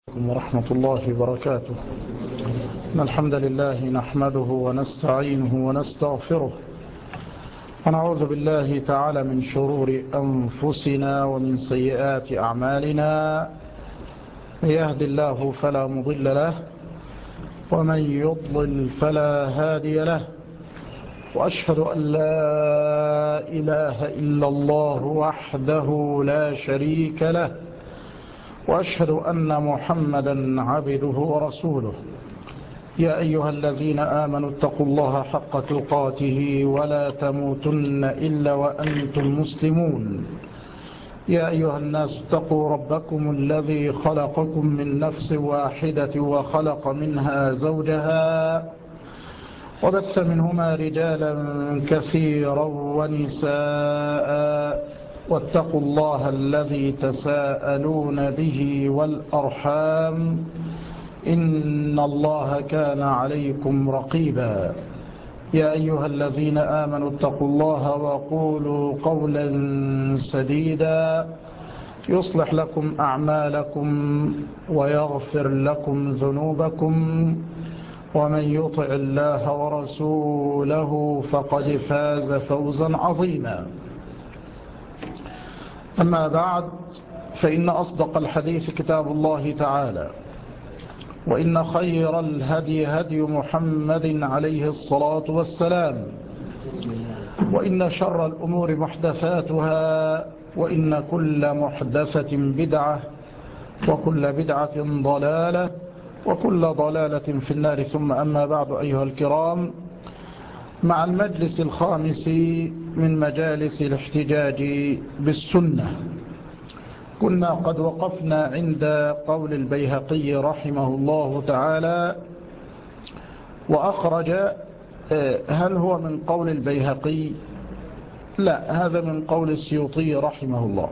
ورحمة الله وبركاته. إن الحمد لله نحمده ونستعينه ونستغفره ونعوذ بالله تعالى من شرور أنفسنا ومن سيئات أعمالنا. من يهد الله فلا مضل له ومن يضلل فلا هادي له، وأشهد أن لا إله إلا الله وحده لا شريك له، وأشهد أن محمدا عبده ورسوله. يا أيها الذين آمنوا اتقوا الله حق تقاته ولا تموتن إلا وأنتم مسلمون. يا أيها الناس اتقوا ربكم الذي خلقكم من نفس واحدة وخلق منها زوجها وبث منهما رجالا كثيرا ونساء، واتقوا الله الذي تساءلون به والأرحام إن الله كان عليكم رقيبا. يا أيها الذين آمنوا اتقوا الله وقولوا قولا سديدا يصلح لكم أعمالكم ويغفر لكم ذنوبكم، ومن يطع الله ورسوله فقد فاز فوزا عظيما. أما بعد، فإن أصدق الحديث كتاب الله تعالى، وإن خير الهدي هدي محمد عليه الصلاة والسلام، وإن شر الأمور محدثاتها، وإن كل محدثة بدعة، وكل بدعة ضلالة، وكل ضلالة في النار. ثم أما بعد، أيها الكرام، مع المجلس الخامس من مجالس الاحتجاج بالسنة، كنا قد وقفنا عند قول البيهقي رحمه الله تعالى، وأخرج. هل هو من قول البيهقي؟ لا، هذا من قول السيوطي رحمه الله.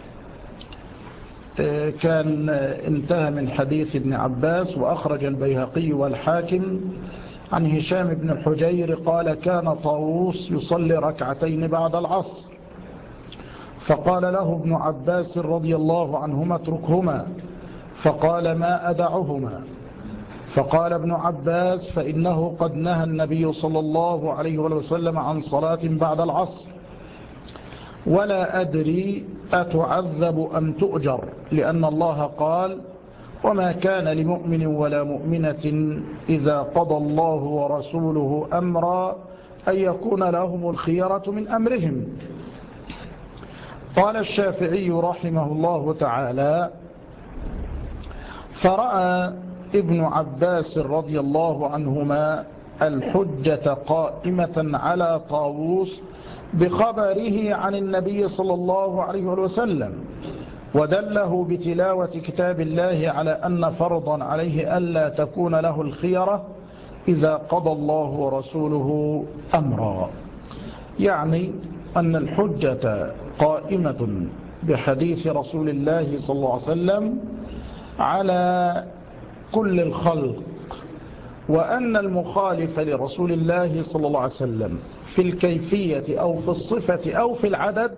كان انتهى من حديث ابن عباس، وأخرج البيهقي والحاكم عن هشام بن حجير قال: كان طاووس يصلي ركعتين بعد العصر، فقال له ابن عباس رضي الله عنهما: اتركهما. فقال: ما أدعهما؟ فقال ابن عباس: فإنه قد نهى النبي صلى الله عليه وسلم عن صلاة بعد العصر، ولا أدري أتعذب أم تؤجر، لأن الله قال: وما كان لمؤمن ولا مؤمنة إذا قضى الله ورسوله أمرا أن يكون لهم الخيرة من أمرهم. قال الشافعي رحمه الله تعالى: فرأى ابن عباس رضي الله عنهما الحجة قائمة على طاووس بخبره عن النبي صلى الله عليه وسلم، ودله بتلاوة كتاب الله على أن فرضا عليه ألا تكون له الخيرة إذا قضى الله ورسوله أمرا. يعني أن الحجة قائمة بحديث رسول الله صلى الله عليه وسلم على كل الخلق، وأن المخالف لرسول الله صلى الله عليه وسلم في الكيفية أو في الصفة أو في العدد،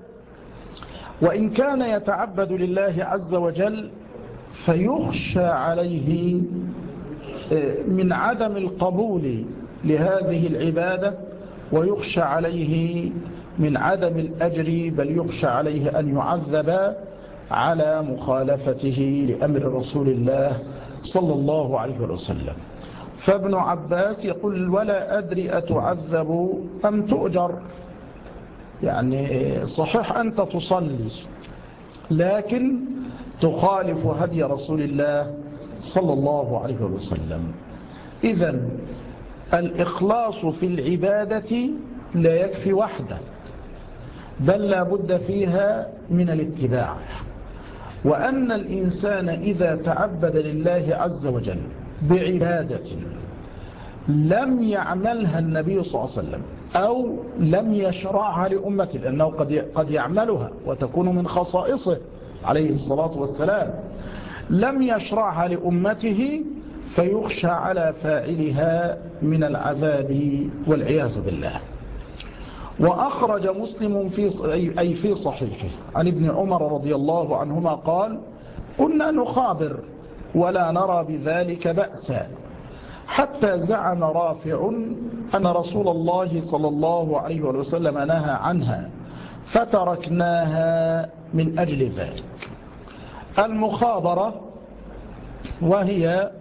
وإن كان يتعبد لله عز وجل، فيخشى عليه من عدم القبول لهذه العبادة، ويخشى عليه من عدم الأجر، بل يخشى عليه أن يعذب على مخالفته لأمر رسول الله صلى الله عليه وسلم. فابن عباس يقول: ولا أدري أتعذب أم تؤجر. يعني صحيح أنت تصلي، لكن تخالف هدي رسول الله صلى الله عليه وسلم. إذن الإخلاص في العبادة لا يكفي وحده، بل لا بد فيها من الاتباع. وأن الإنسان إذا تعبد لله عز وجل بعبادة لم يعملها النبي صلى الله عليه وسلم أو لم يشرعها لأمته، لأنه قد يعملها وتكون من خصائصه عليه الصلاة والسلام، لم يشرعها لأمته، فيخشى على فاعلها من العذاب والعياذ بالله. وأخرج مسلم في صحيحه عن ابن عمر رضي الله عنهما قال: كنا نخابر ولا نرى بذلك بأسا، حتى زعم رافع أن رسول الله صلى الله عليه وسلم نهى عنها فتركناها من أجل ذلك. المخابرة وهي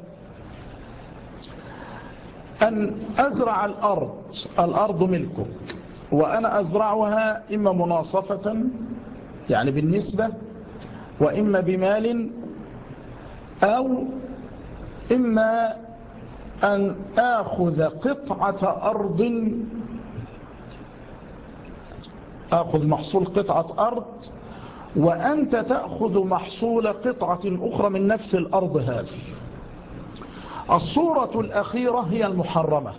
أن أزرع الأرض ملكك وأنا أزرعها إما مناصفة يعني بالنسبة، وإما بمال، أو إما أن آخذ قطعة أرض، آخذ محصول قطعة أرض وأنت تأخذ محصول قطعة أخرى من نفس الأرض هذه. الصورة الأخيرة هي المحرمة،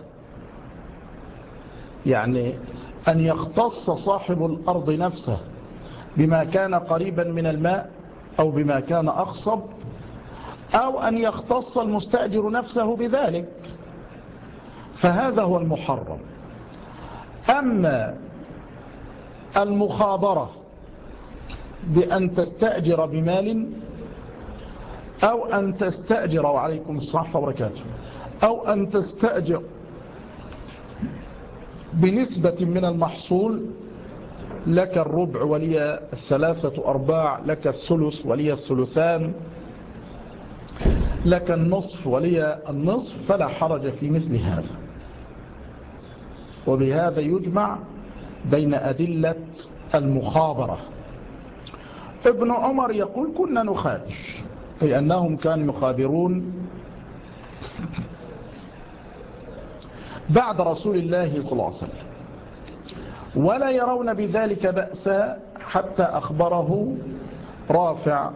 يعني أن يختص صاحب الأرض نفسه بما كان قريبا من الماء أو بما كان أخصب، أو أن يختص المستأجر نفسه بذلك، فهذا هو المحرم. أما المخابرة بأن تستأجر بمال أو أن تستأجر، وعليكم الصحة وبركاته، أو أن تستأجر بنسبة من المحصول، لك الربع ولي 3/4، لك الثلث ولي الثلثان، لك النصف ولي النصف، فلا حرج في مثل هذا. وبهذا يجمع بين أدلة المخابرة. ابن عمر يقول كنا نخابر، أي أنهم كانوا يخابرون بعد رسول الله صلى الله عليه وسلم، ولا يرون بذلك بأسا، حتى أخبره رافع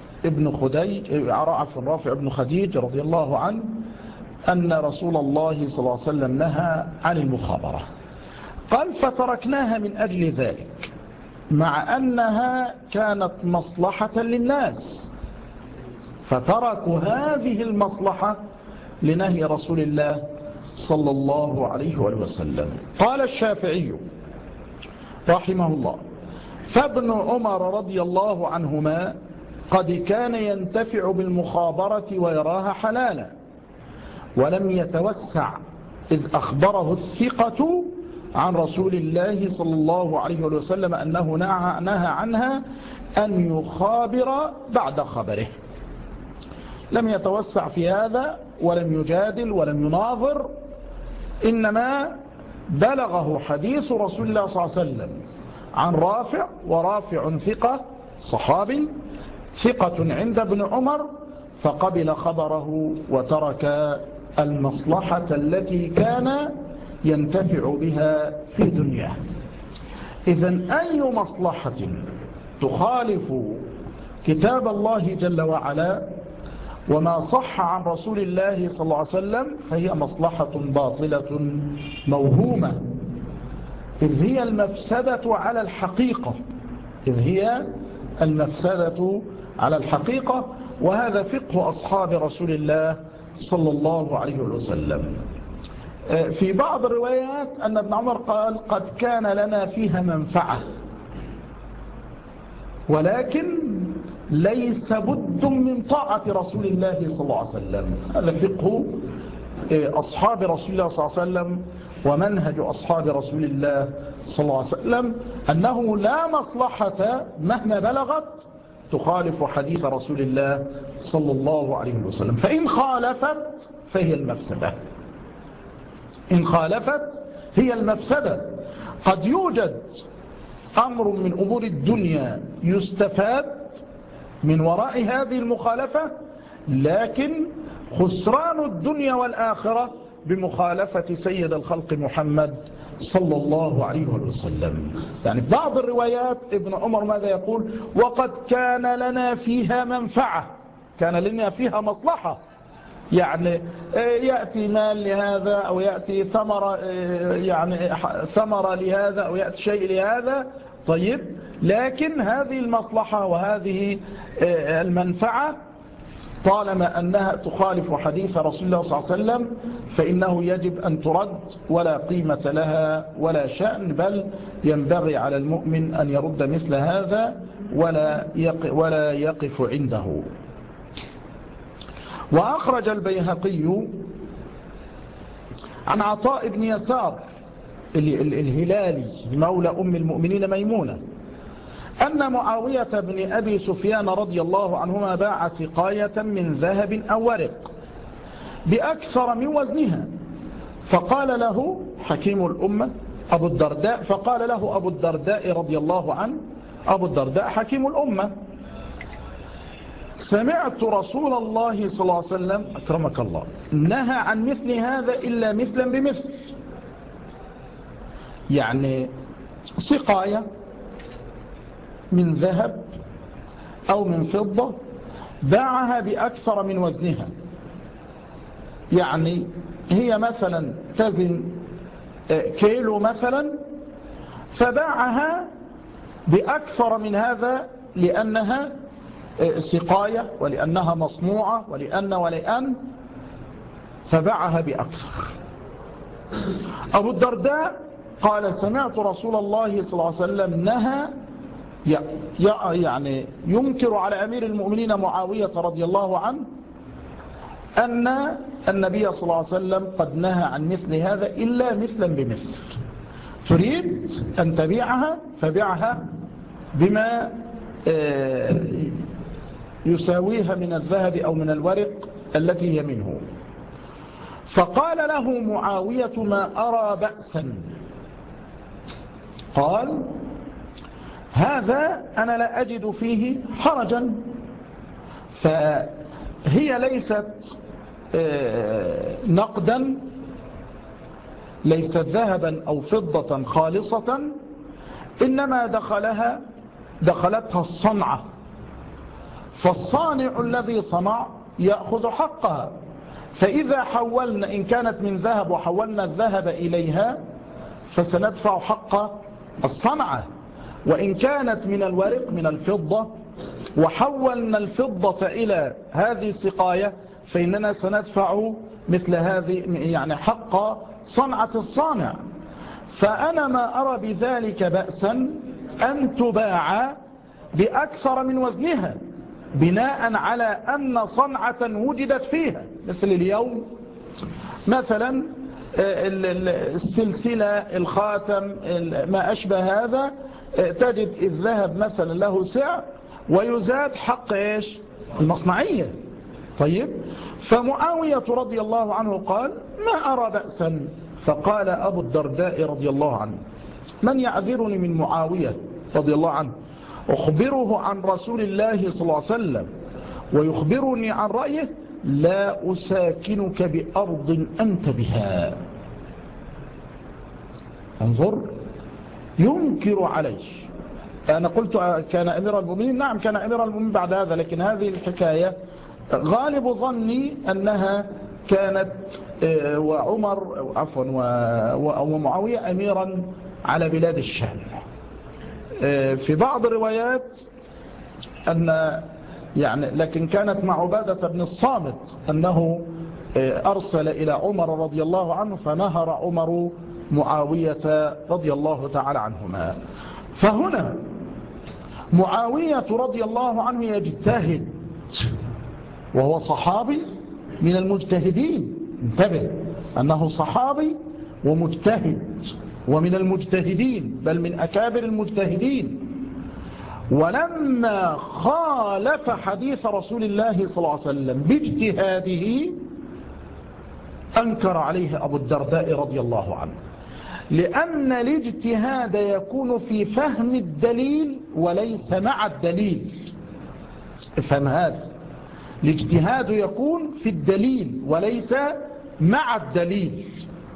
ابن خديج رضي الله عنه أن رسول الله صلى الله عليه وسلم نهى عن المخابرة. قال فتركناها من أجل ذلك، مع أنها كانت مصلحة للناس، فتركوا هذه المصلحة لنهي رسول الله صلى الله عليه وسلم. قال الشافعي رحمه الله فابن عمر رضي الله عنهما قد كان ينتفع بالمخابرة ويراها حلالا، ولم يتوسع إذ أخبره الثقة عن رسول الله صلى الله عليه وسلم أنه نهى عنها أن يخابر بعد خبره. لم يتوسع في هذا ولم يجادل ولم يناظر، إنما بلغه حديث رسول الله صلى الله عليه وسلم عن رافع، ورافع ثقة صحابي ثقة عند ابن عمر، فقبل خبره وترك المصلحة التي كان ينتفع بها في دنياه. إذن أي مصلحة تخالف كتاب الله جل وعلا وما صح عن رسول الله صلى الله عليه وسلم فهي مصلحة باطلة موهومة، إذ هي المفسدة على الحقيقة، وهذا فقه أصحاب رسول الله صلى الله عليه وسلم. في بعض الروايات أن ابن عمر قال قد كان لنا فيها منفعة، ولكن ليس بد من طاعة رسول الله صلى الله عليه وسلم. هذا فقه أصحاب رسول الله صلى الله عليه وسلم ومنهج أصحاب رسول الله صلى الله عليه وسلم، أنه لا مصلحة مهما بلغت تخالف حديث رسول الله صلى الله عليه وسلم، فإن خالفت فهي المفسدة. إن خالفت هي المفسدة. قد يوجد أمر من أمور الدنيا يستفاد من وراء هذه المخالفة، لكن خسران الدنيا والآخرة بمخالفة سيد الخلق محمد صلى الله عليه وسلم. يعني في بعض الروايات ابن عمر ماذا يقول؟ وقد كان لنا فيها منفعة، كان لنا فيها مصلحة، يعني يأتي مال لهذا أو يأتي ثمرة، يعني ثمرة لهذا أو يأتي شيء لهذا، طيب، لكن هذه المصلحة وهذه المنفعة طالما أنها تخالف حديث رسول الله صلى الله عليه وسلم فإنه يجب أن ترد، ولا قيمة لها ولا شأن، بل ينبغي على المؤمن أن يرد مثل هذا ولا يقف عنده. وأخرج البيهقي عن عطاء بن يسار الهلالي مولى أم المؤمنين ميمونة أن معاوية بن أبي سفيان رضي الله عنهما باع سقاية من ذهب أو ورق بأكثر من وزنها، فقال له حكيم الأمة أبو الدرداء، فقال له أبو الدرداء رضي الله عنه، أبو الدرداء حكيم الأمة: سمعت رسول الله صلى الله عليه وسلم أكرمك الله نهى عن مثل هذا إلا مثلا بمثل. يعني سقاية من ذهب أو من فضة باعها بأكثر من وزنها، يعني هي مثلا تزن كيلو مثلا، فباعها بأكثر من هذا لأنها سقاية ولأنها مصنوعة ولأن فباعها بأكثر. أبو الدرداء قال: سمعت رسول الله صلى الله عليه وسلم نهى، يعني ينكر على أمير المؤمنين معاوية رضي الله عنه أن النبي صلى الله عليه وسلم قد نهى عن مثل هذا إلا مثلا بمثل. تريد أن تبيعها فبيعها بما يساويها من الذهب أو من الورق التي هي منه. فقال له معاوية: ما أرى بأسا. قال: هذا أنا لا أجد فيه حرجا، فهي ليست نقدا، ليست ذهبا أو فضة خالصة، إنما دخلتها الصنعة، فالصانع الذي صنع يأخذ حقها، فإذا حولنا إن كانت من ذهب وحولنا الذهب إليها فسندفع حق الصنعة، وإن كانت من الورق من الفضة وحولنا الفضة إلى هذه السقاية فإننا سندفع مثل هذه يعني حق صنعة الصانع. فأنا ما أرى بذلك بأسا أن تباع بأكثر من وزنها بناء على أن صنعة وجدت فيها، مثل اليوم مثلا السلسلة الخاتم ما أشبه هذا، تجد الذهب مثلا له سعر ويزاد حق إيش؟ المصنعية. طيب، فمعاوية رضي الله عنه قال: ما أرى بأسا. فقال أبو الدرداء رضي الله عنه: من يعذرني من معاوية رضي الله عنه أخبره عن رسول الله صلى الله عليه وسلم ويخبرني عن رأيه؟ لا أساكنك بأرض أنت بها. انظر، ينكر عليه. أنا قلت كان أمير المؤمنين، نعم كان أمير المؤمنين بعد هذا، لكن هذه الحكاية غالب ظني أنها كانت وعمر عفوا ومعاوية أميرا على بلاد الشام. في بعض الروايات أن يعني لكن كانت مع عبادة بن الصامت أنه أرسل إلى عمر رضي الله عنه فنهر عمر معاوية رضي الله تعالى عنهما. فهنا معاوية رضي الله عنه يجتهد وهو صحابي من المجتهدين، انتبه أنه صحابي ومجتهد ومن المجتهدين بل من أكابر المجتهدين، ولما خالف حديث رسول الله صلى الله عليه وسلم باجتهاده أنكر عليه أبو الدرداء رضي الله عنه، لأن الاجتهاد يكون في فهم الدليل وليس مع الدليل. افهم هذا، الاجتهاد يكون في الدليل وليس مع الدليل،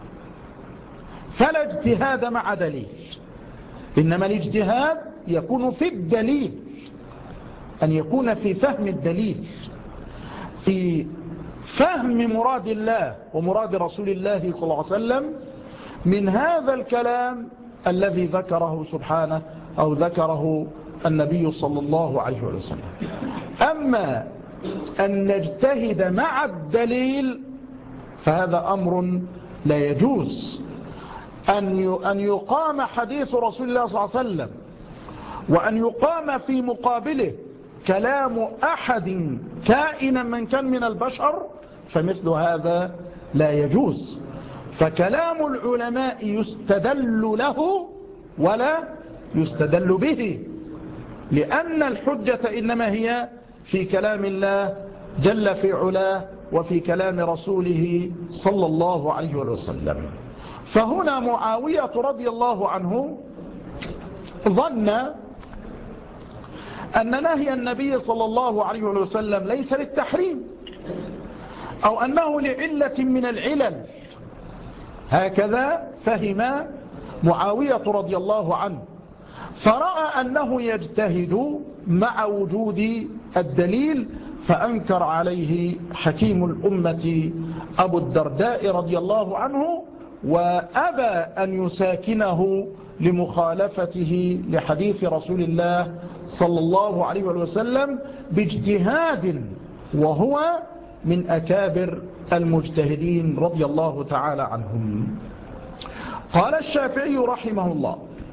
فلا اجتهاد مع دليل، إنما الاجتهاد يكون في الدليل، أن يكون في فهم الدليل، في فهم مراد الله ومراد رسول الله صلى الله عليه وسلم من هذا الكلام الذي ذكره سبحانه أو ذكره النبي صلى الله عليه وسلم. أما أن نجتهد مع الدليل فهذا أمر لا يجوز. أن يقام حديث رسول الله صلى الله عليه وسلم وأن يقام في مقابله كلام أحد كائنا من كان من البشر فمثل هذا لا يجوز. فكلام العلماء يستدل له ولا يستدل به، لأن الحجة إنما هي في كلام الله جل في علاه وفي كلام رسوله صلى الله عليه وسلم. فهنا معاوية رضي الله عنه ظن أن نهي النبي صلى الله عليه وسلم ليس للتحريم، أو أنه لعلة من العلل، هكذا فهم معاوية رضي الله عنه، فرأى أنه يجتهد مع وجود الدليل، فأنكر عليه حكيم الأمة أبو الدرداء رضي الله عنه، وأبى أن يساكنه لمخالفته لحديث رسول الله صلى الله عليه وسلم باجتهاد، وهو من أكابر المجتهدين رضي الله تعالى عنهم. قال الشافعي رحمه الله،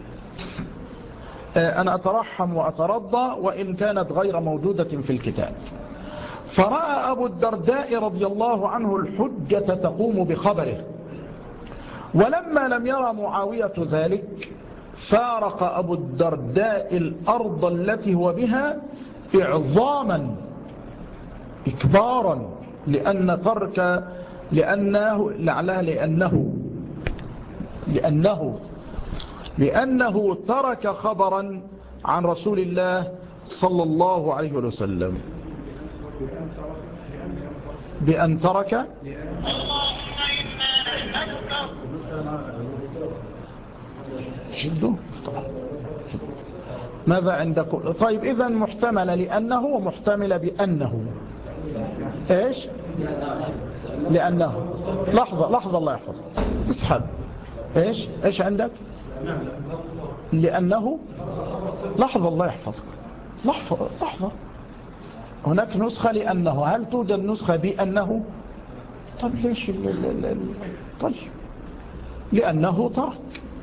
أنا أترحم وأترضى وإن كانت غير موجودة في الكتاب، فرأى أبو الدرداء رضي الله عنه الحجة تقوم بخبره، ولما لم يرى معاوية ذلك فارق أبو الدرداء الأرض التي هو بها إعظاما إكبارا، لأنه ترك خبرا عن رسول الله صلى الله عليه وسلم. بأن ترك شدوا ماذا عندكم؟ طيب إذن محتمل لأنه ومحتمل بأنه إيش؟ لأنه لحظة الله يحفظ اسحب. إيش عندك؟ لأنه لحظة الله يحفظك لحظة هناك نسخة لأنه، هل توجد نسخة بأنه؟ طب ليش طيب لأنه ترك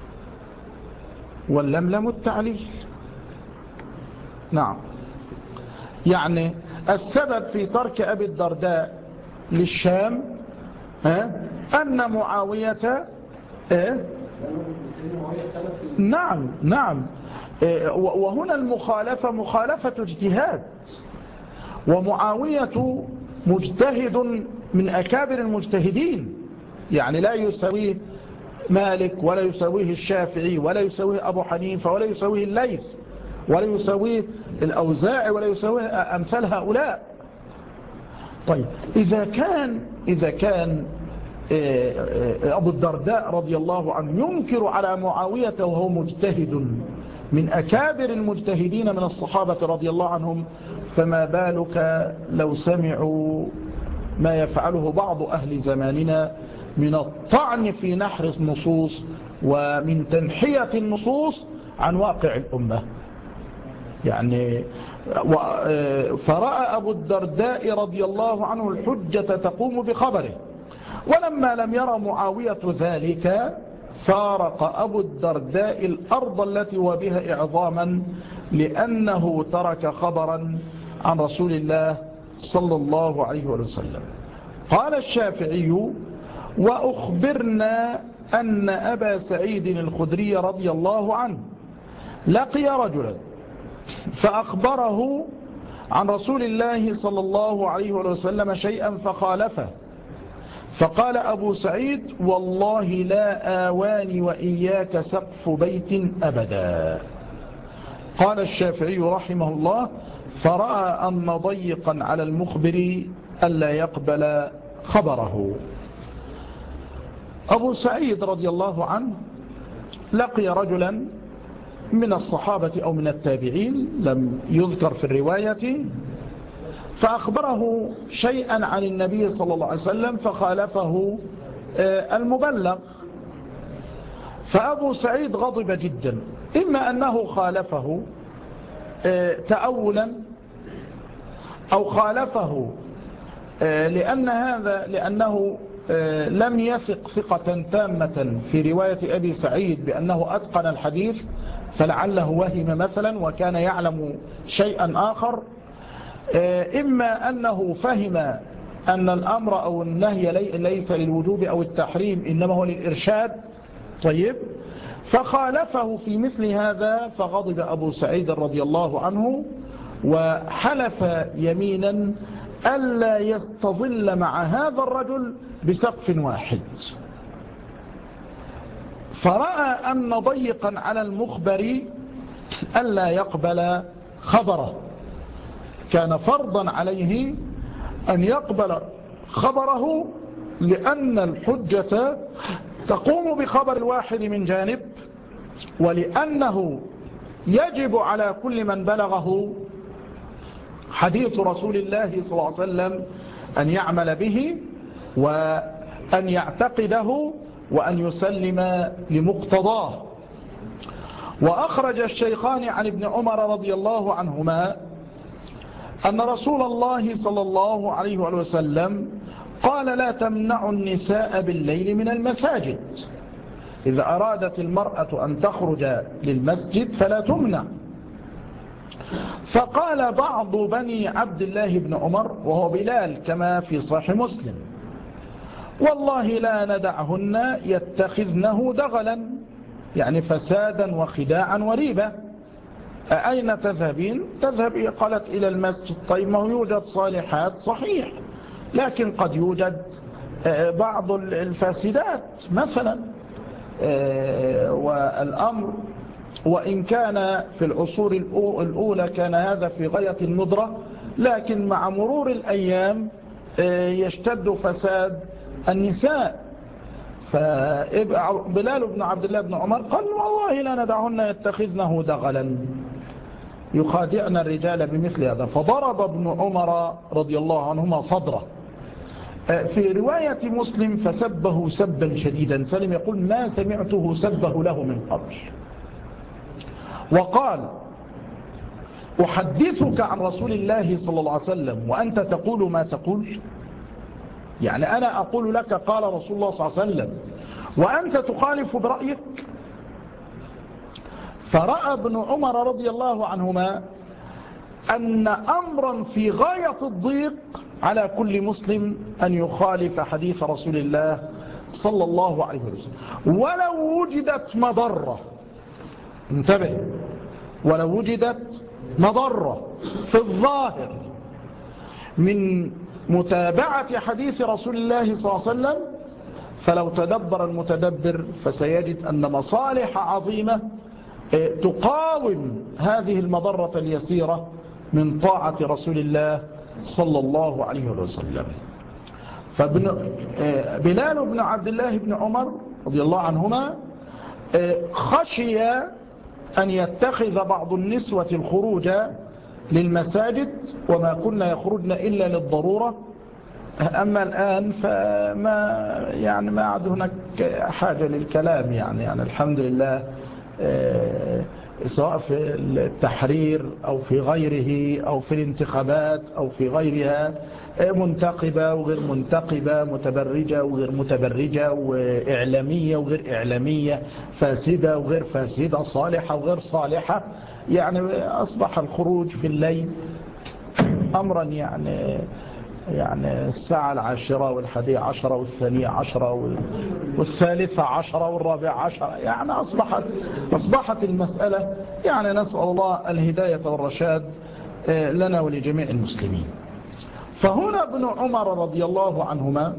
واللملم التعليل. نعم، يعني السبب في ترك أبي الدرداء للشام أن معاوية نعم وهنا المخالفة مخالفة اجتهاد، ومعاوية مجتهد من أكابر المجتهدين، يعني لا يساويه مالك ولا يساويه الشافعي ولا يساويه أبو حنيفة ولا يساويه الليث ولا يساويه الأوزاعي ولا يساويه أمثال هؤلاء. طيب إذا كان أبو الدرداء رضي الله عنه ينكر على معاوية وهو مجتهد من أكابر المجتهدين من الصحابة رضي الله عنهم، فما بالك لو سمعوا ما يفعله بعض أهل زماننا من الطعن في نحر النصوص ومن تنحية النصوص عن واقع الأمة. يعني فرأى أبو الدرداء رضي الله عنه الحجة تقوم بخبره، ولما لم يرى معاوية ذلك فارق أبو الدرداء الأرض التي هو بها إعظاما، لأنه ترك خبرا عن رسول الله صلى الله عليه وسلم. قال الشافعي: وأخبرنا أن أبا سعيد الخدري رضي الله عنه لقي رجلا فأخبره عن رسول الله صلى الله عليه وسلم شيئا فخالفه، فقال أبو سعيد: والله لا آواني وإياك سقف بيت أبدا. قال الشافعي رحمه الله: فرأى أن ضيقا على المخبر ألا يقبل خبره. أبو سعيد رضي الله عنه لقي رجلا من الصحابة أو من التابعين لم يذكر في الرواية، فأخبره شيئا عن النبي صلى الله عليه وسلم فخالفه المبلغ، فأبو سعيد غضب جدا، إما أنه خالفه تأولا أو خالفه لأنه لم يثق ثقة تامة في رواية أبي سعيد بأنه أتقن الحديث، فلعله وهم مثلا وكان يعلم شيئا آخر، إما أنه فهم أن الأمر أو النهي ليس للوجوب أو التحريم إنما هو للإرشاد، طيب، فخالفه في مثل هذا، فغضب أبو سعيد رضي الله عنه وحلف يمينا ألا يستظل مع هذا الرجل بسقف واحد. فرأى أن ضيقا على المخبر ألا يقبل خبره، كان فرضا عليه أن يقبل خبره، لأن الحجة تقوم بخبر الواحد من جانب، ولأنه يجب على كل من بلغه حديث رسول الله صلى الله عليه وسلم أن يعمل به وأن يعتقده وأن يسلم لمقتضاه. وأخرج الشيخان عن ابن عمر رضي الله عنهما أن رسول الله صلى الله عليه وسلم قال: لا تمنعوا النساء بالليل من المساجد، إذا أرادت المرأة أن تخرج للمسجد فلا تمنع. فقال بعض بني عبد الله بن عمر وهو بلال كما في صحيح مسلم: والله لا ندعهن يتخذنه دغلا، يعني فسادا وخداعا وريبة. أين تذهبين؟ تذهب، قالت إلى المسجد. طيب، ما يوجد صالحات صحيح، لكن قد يوجد بعض الفاسدات مثلا. والأمر وإن كان في العصور الأولى كان هذا في غاية الندرة، لكن مع مرور الأيام يشتد فساد النساء. فبلال بن عبد الله بن عمر قال: والله لا ندعهن يتخذنه دغلا، يخادعن الرجال بمثل هذا. فضرب ابن عمر رضي الله عنهما صدره. في رواية مسلم: فسبه سبا شديدا. سلم يقول: ما سمعته سبه له من قبل. وقال: أحدثك عن رسول الله صلى الله عليه وسلم وأنت تقول ما تقول؟ يعني أنا أقول لك قال رسول الله صلى الله عليه وسلم وأنت تخالف برأيك. فرأى ابن عمر رضي الله عنهما أن أمرا في غاية الضيق على كل مسلم أن يخالف حديث رسول الله صلى الله عليه وسلم، ولو وجدت مضرة. انتبه، ولو وجدت مضرة في الظاهر من متابعة حديث رسول الله صلى الله عليه وسلم، فلو تدبر المتدبر فسيجد أن مصالح عظيمة تقاوم هذه المضرة اليسيرة من طاعة رسول الله صلى الله عليه وسلم. فبلال بن عبد الله بن عمر رضي الله عنهما خشي أن يتخذ بعض النسوة الخروج للمساجد، وما كنا يخرجن إلا للضرورة. أما الآن فما ما عاد هناك حاجة للكلام، يعني الحمد لله، سواء في التحرير أو في غيره أو في الانتخابات أو في غيرها، منتقبة وغير منتقبة، متبرجة وغير متبرجة، وإعلامية وغير إعلامية، فاسدة وغير فاسدة، صالحة وغير صالحة. يعني أصبح الخروج في الليل أمرا يعني الساعة 10 و11 و12 و13 و14 يعني أصبحت المسألة، يعني نسأل الله الهداية والرشاد لنا ولجميع المسلمين. فهنا ابن عمر رضي الله عنهما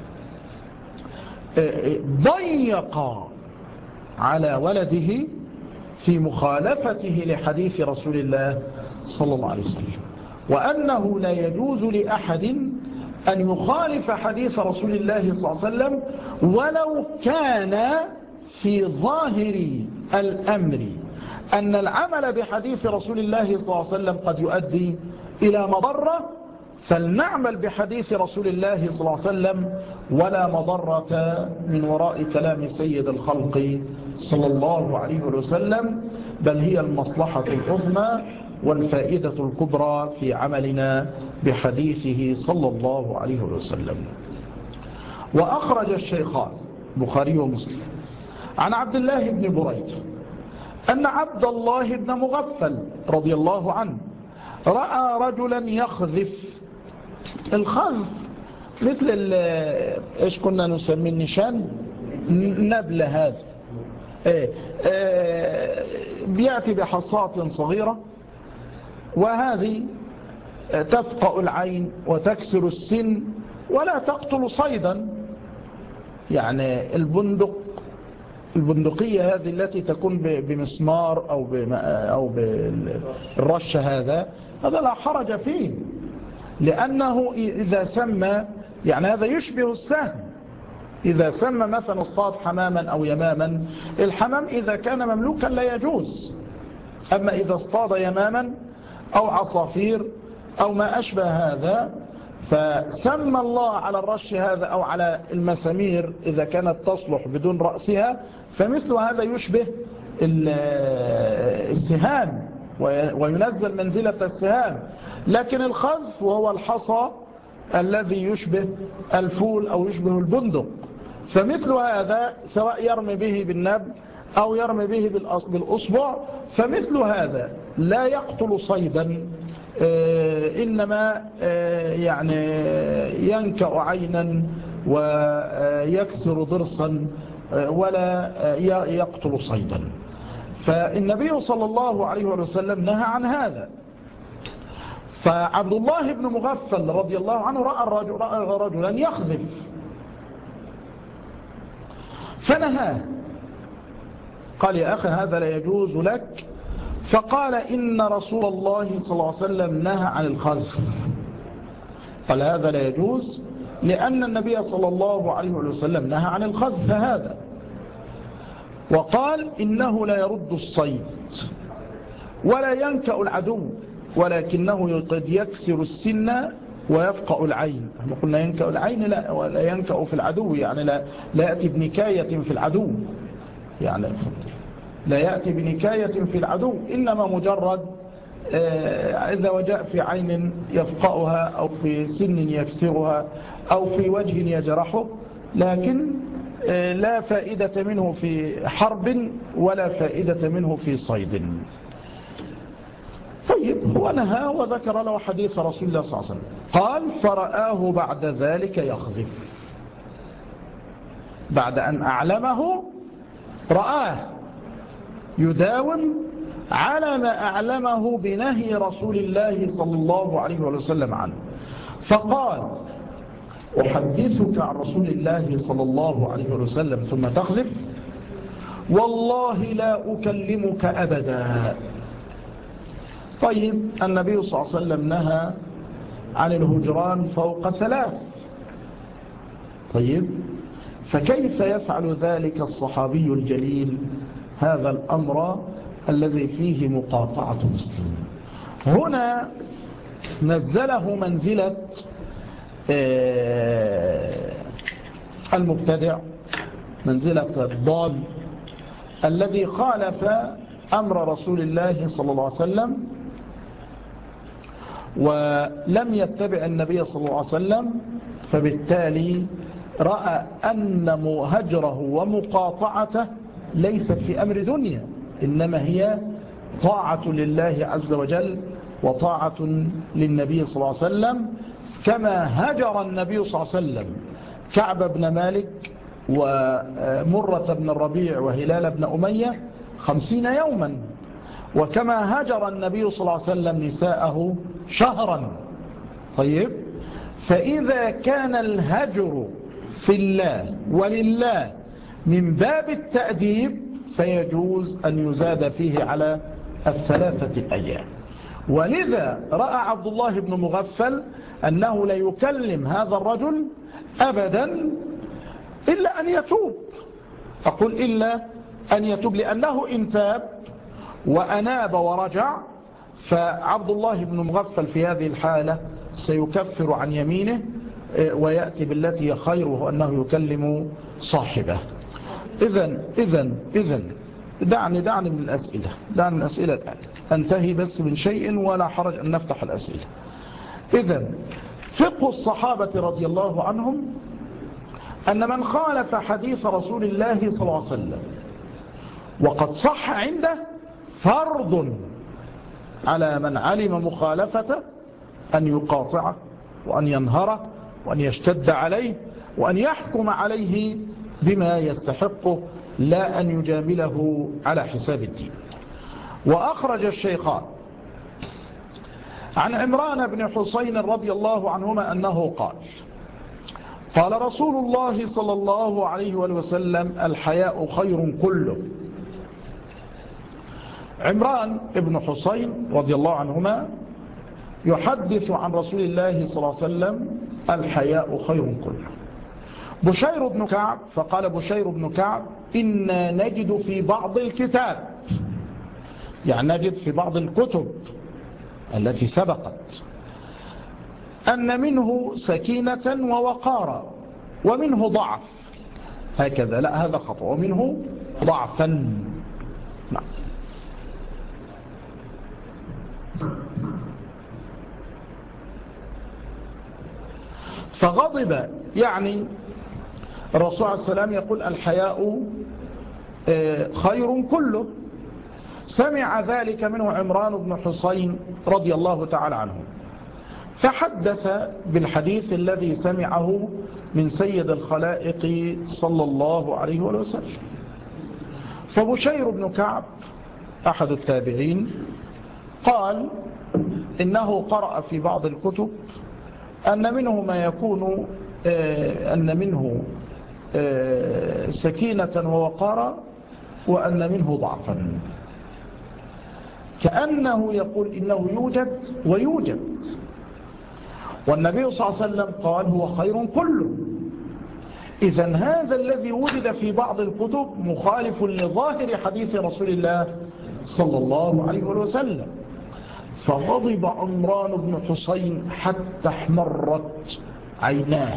ضيق على ولده في مخالفته لحديث رسول الله صلى الله عليه وسلم، وأنه لا يجوز لأحد أن يخالف حديث رسول الله صلى الله عليه وسلم ولو كان في ظاهر الأمر أن العمل بحديث رسول الله صلى الله عليه وسلم قد يؤدي إلى مضرة، فلنعمل بحديث رسول الله صلى الله عليه وسلم ولا مضرة من وراء كلام سيد الخلق صلى الله عليه وسلم، بل هي المصلحة العظمى والفائدة الكبرى في عملنا بحديثه صلى الله عليه وسلم. وأخرج الشيخان البخاري ومسلم عن عبد الله بن بريدة أن عبد الله بن مغفل رضي الله عنه رأى رجلا يخذف. الخذف مثل ايش كنا نسميه النشان، نبل هذا. بيأتي بحصاة صغيرة، وهذه تفقأ العين وتكسر السن ولا تقتل صيدا. يعني البندقية هذه التي تكون بمسمار أو بالرش، هذا لا حرج فيه، لأنه إذا سمى، يعني هذا يشبه السهم. إذا سمى مثلا اصطاد حماما أو يماما، الحمام إذا كان مملوكا لا يجوز. أما إذا اصطاد يماما أو عصافير أو ما أشبه هذا، فسمى الله على الرش هذا أو على المسامير إذا كانت تصلح بدون رأسها، فمثل هذا يشبه السهام وينزل منزلة السهام. لكن الخذف وهو الحصى الذي يشبه الفول أو يشبه البندق، فمثل هذا سواء يرمي به بالنبل أو يرمي به بالأصبع، فمثل هذا لا يقتل صيدا، إنما يعني ينكأ عينا ويكسر ضرسا ولا يقتل صيدا. فالنبي صلى الله عليه وسلم نهى عن هذا. فعبد الله بن مغفل رضي الله عنه رأى رجلا يخذف فنهاه، قال: يا أخي هذا لا يجوز لك. فقال: إن رسول الله صلى الله عليه وسلم نهى عن الخذف. قال: هذا لا يجوز لأن النبي صلى الله عليه وسلم نهى عن الخذف هذا. وقال: إنه لا يرد الصيد ولا ينكأ العدو، ولكنه قد يكسر السن ويفقأ العين. احنا قلنا ينكأ العين، لا، ولا ينكأ في العدو، يعني لا يأتي بنكاية في العدو، يعني لا يأتي بنكاية في العدو، إنما مجرد إذا وجاء في عين يفقأها أو في سن يكسرها أو في وجه يجرحه، لكن لا فائدة منه في حرب ولا فائدة منه في صيد. طيب، هو نهى وذكر له حديث رسول الله صلى الله عليه وسلم. قال: فرآه بعد ذلك يخذف. بعد أن أعلمه رآه يداوم على ما أعلمه بنهي رسول الله صلى الله عليه وسلم عنه، فقال: أحدثك عن رسول الله صلى الله عليه وسلم ثم تخذف؟ والله لا أكلمك أبدا. طيب، النبي صلى الله عليه وسلم نهى عن الهجران فوق 3. طيب، فكيف يفعل ذلك الصحابي الجليل هذا الأمر الذي فيه مقاطعة مسلم؟ هنا نزله منزلة المبتدع، منزلة الضال الذي خالف أمر رسول الله صلى الله عليه وسلم ولم يتبع النبي صلى الله عليه وسلم، فبالتالي رأى أن هجره ومقاطعته ليست في أمر دنيا، إنما هي طاعة لله عز وجل وطاعة للنبي صلى الله عليه وسلم، كما هجر النبي صلى الله عليه وسلم كعب بن مالك ومرة بن الربيع وهلال بن أمية 50 يوما، وكما هجر النبي صلى الله عليه وسلم نساءه شهرا. طيب، فإذا كان الهجر في الله ولله من باب التأديب فيجوز أن يزاد فيه على 3 أيام. ولذا رأى عبد الله بن مغفل أنه لا يكلم هذا الرجل أبدا إلا أن يتوب. أقول إلا أن يتوب، لأنه إن تاب وأناب ورجع فعبد الله بن مغفل في هذه الحالة سيكفر عن يمينه ويأتي بالتي هي خير، وهو أنه يكلم صاحبه. إذن دعني من الأسئلة، دعني من الأسئلة الآن، أنتهي بس من شيء ولا حرج أن نفتح الأسئلة. إذن فقه الصحابة رضي الله عنهم أن من خالف حديث رسول الله صلى الله عليه وسلم وقد صح عنده فرض على من علم مخالفته أن يقاطعه وأن ينهره وأن يشتد عليه وأن يحكم عليه بما يستحقه لا أن يجامله على حساب الدين. وأخرج الشيخان عن عمران بن حسين رضي الله عنهما أنه قال رسول الله صلى الله عليه وسلم: الحياء خير كله. عمران بن حسين رضي الله عنهما يحدث عن رسول الله صلى الله عليه وسلم: الحياء خير كله. بشير بن كعب فقال بشير بن كعب: إنا نجد في بعض الكتاب، يعني نجد في بعض الكتب التي سبقت، أن منه سكينة ووقارا ومنه ضعف. هكذا، لا هذا خطأ، ومنه ضعفا. نعم. فغضب، يعني الرسول عليه السلام يقول: الحياء خير كله. سمع ذلك منه عمران بن حسين رضي الله تعالى عنه، فحدث بالحديث الذي سمعه من سيد الخلائق صلى الله عليه وسلم. فبشير بن كعب أحد التابعين قال إنه قرأ في بعض الكتب أن منه ما يكون أن منه سكينة ووقارا وأن منه ضعفا، كأنه يقول إنه يوجد ويوجد، والنبي صلى الله عليه وسلم قال: هو خير كله. إذن هذا الذي وجد في بعض الكتب مخالف لظاهر حديث رسول الله صلى الله عليه وسلم. فغضب عمران بن حسين حتى احمرت عيناه،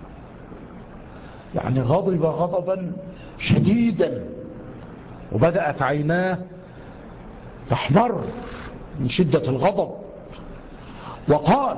يعني غضب غضبا شديدا، وبدأت عيناه تحمر من شدة الغضب، وقال: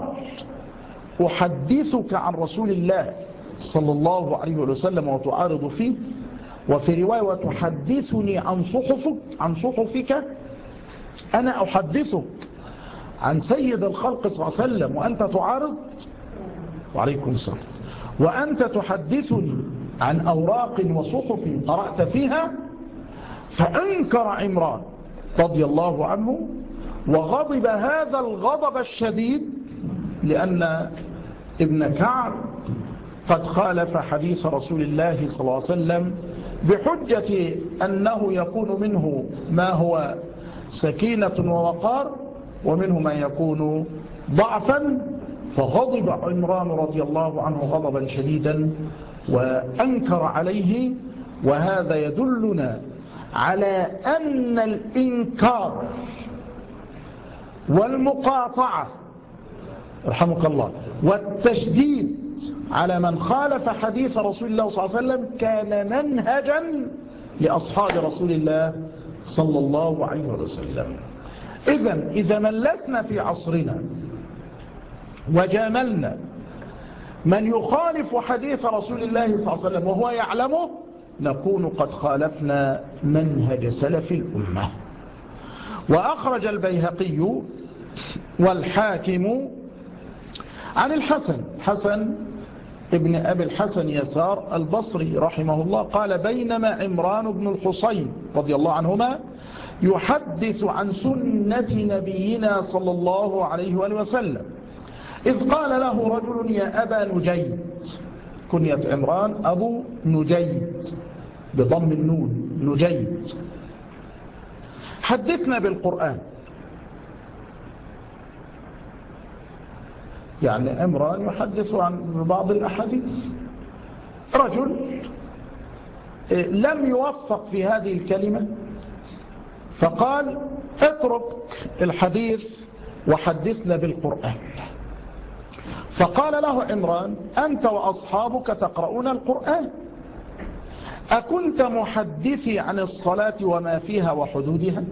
أحدثك عن رسول الله صلى الله عليه وسلم وتعارض فيه، وفي رواية: وتحدثني عن صحفك. أنا أحدثك عن سيد الخلق صلى الله عليه وسلم وأنت تعارض؟ وعليكم السلام. وأنت تحدثني عن أوراق وصحف قرأت فيها؟ فأنكر عمران رضي الله عنه وغضب هذا الغضب الشديد، لأن ابن كعب قد خالف حديث رسول الله صلى الله عليه وسلم بحجة أنه يكون منه ما هو سكينة ووقار ومنه ما يكون ضعفا. فغضب عمران رضي الله عنه غضبا شديدا وأنكر عليه. وهذا يدلنا على أن الإنكار والمقاطعة رحمك الله والتشديد على من خالف حديث رسول الله صلى الله عليه وسلم كان منهجا لأصحاب رسول الله صلى الله عليه وسلم. إذا ملسنا في عصرنا وجاملنا من يخالف حديث رسول الله صلى الله عليه وسلم وهو يعلمه، نكون قد خالفنا منهج سلف الأمة. وأخرج البيهقي والحاكم عن حسن ابن أبي الحسن يسار البصري رحمه الله قال: بينما عمران بن الحسين رضي الله عنهما يحدث عن سنة نبينا صلى الله عليه وآله وسلم، إذ قال له رجل: يا أبا نجيد. كنية عمران أبو نجيد بضم النون، نجيد. حدثنا بالقرآن. يعني عمران يحدث عن بعض الأحاديث. رجل لم يوفق في هذه الكلمة فقال: اترك الحديث وحدثنا بالقرآن. فقال له عمران: أنت وأصحابك تقرؤون القرآن، أكنت محدثي عن الصلاة وما فيها وحدودها؟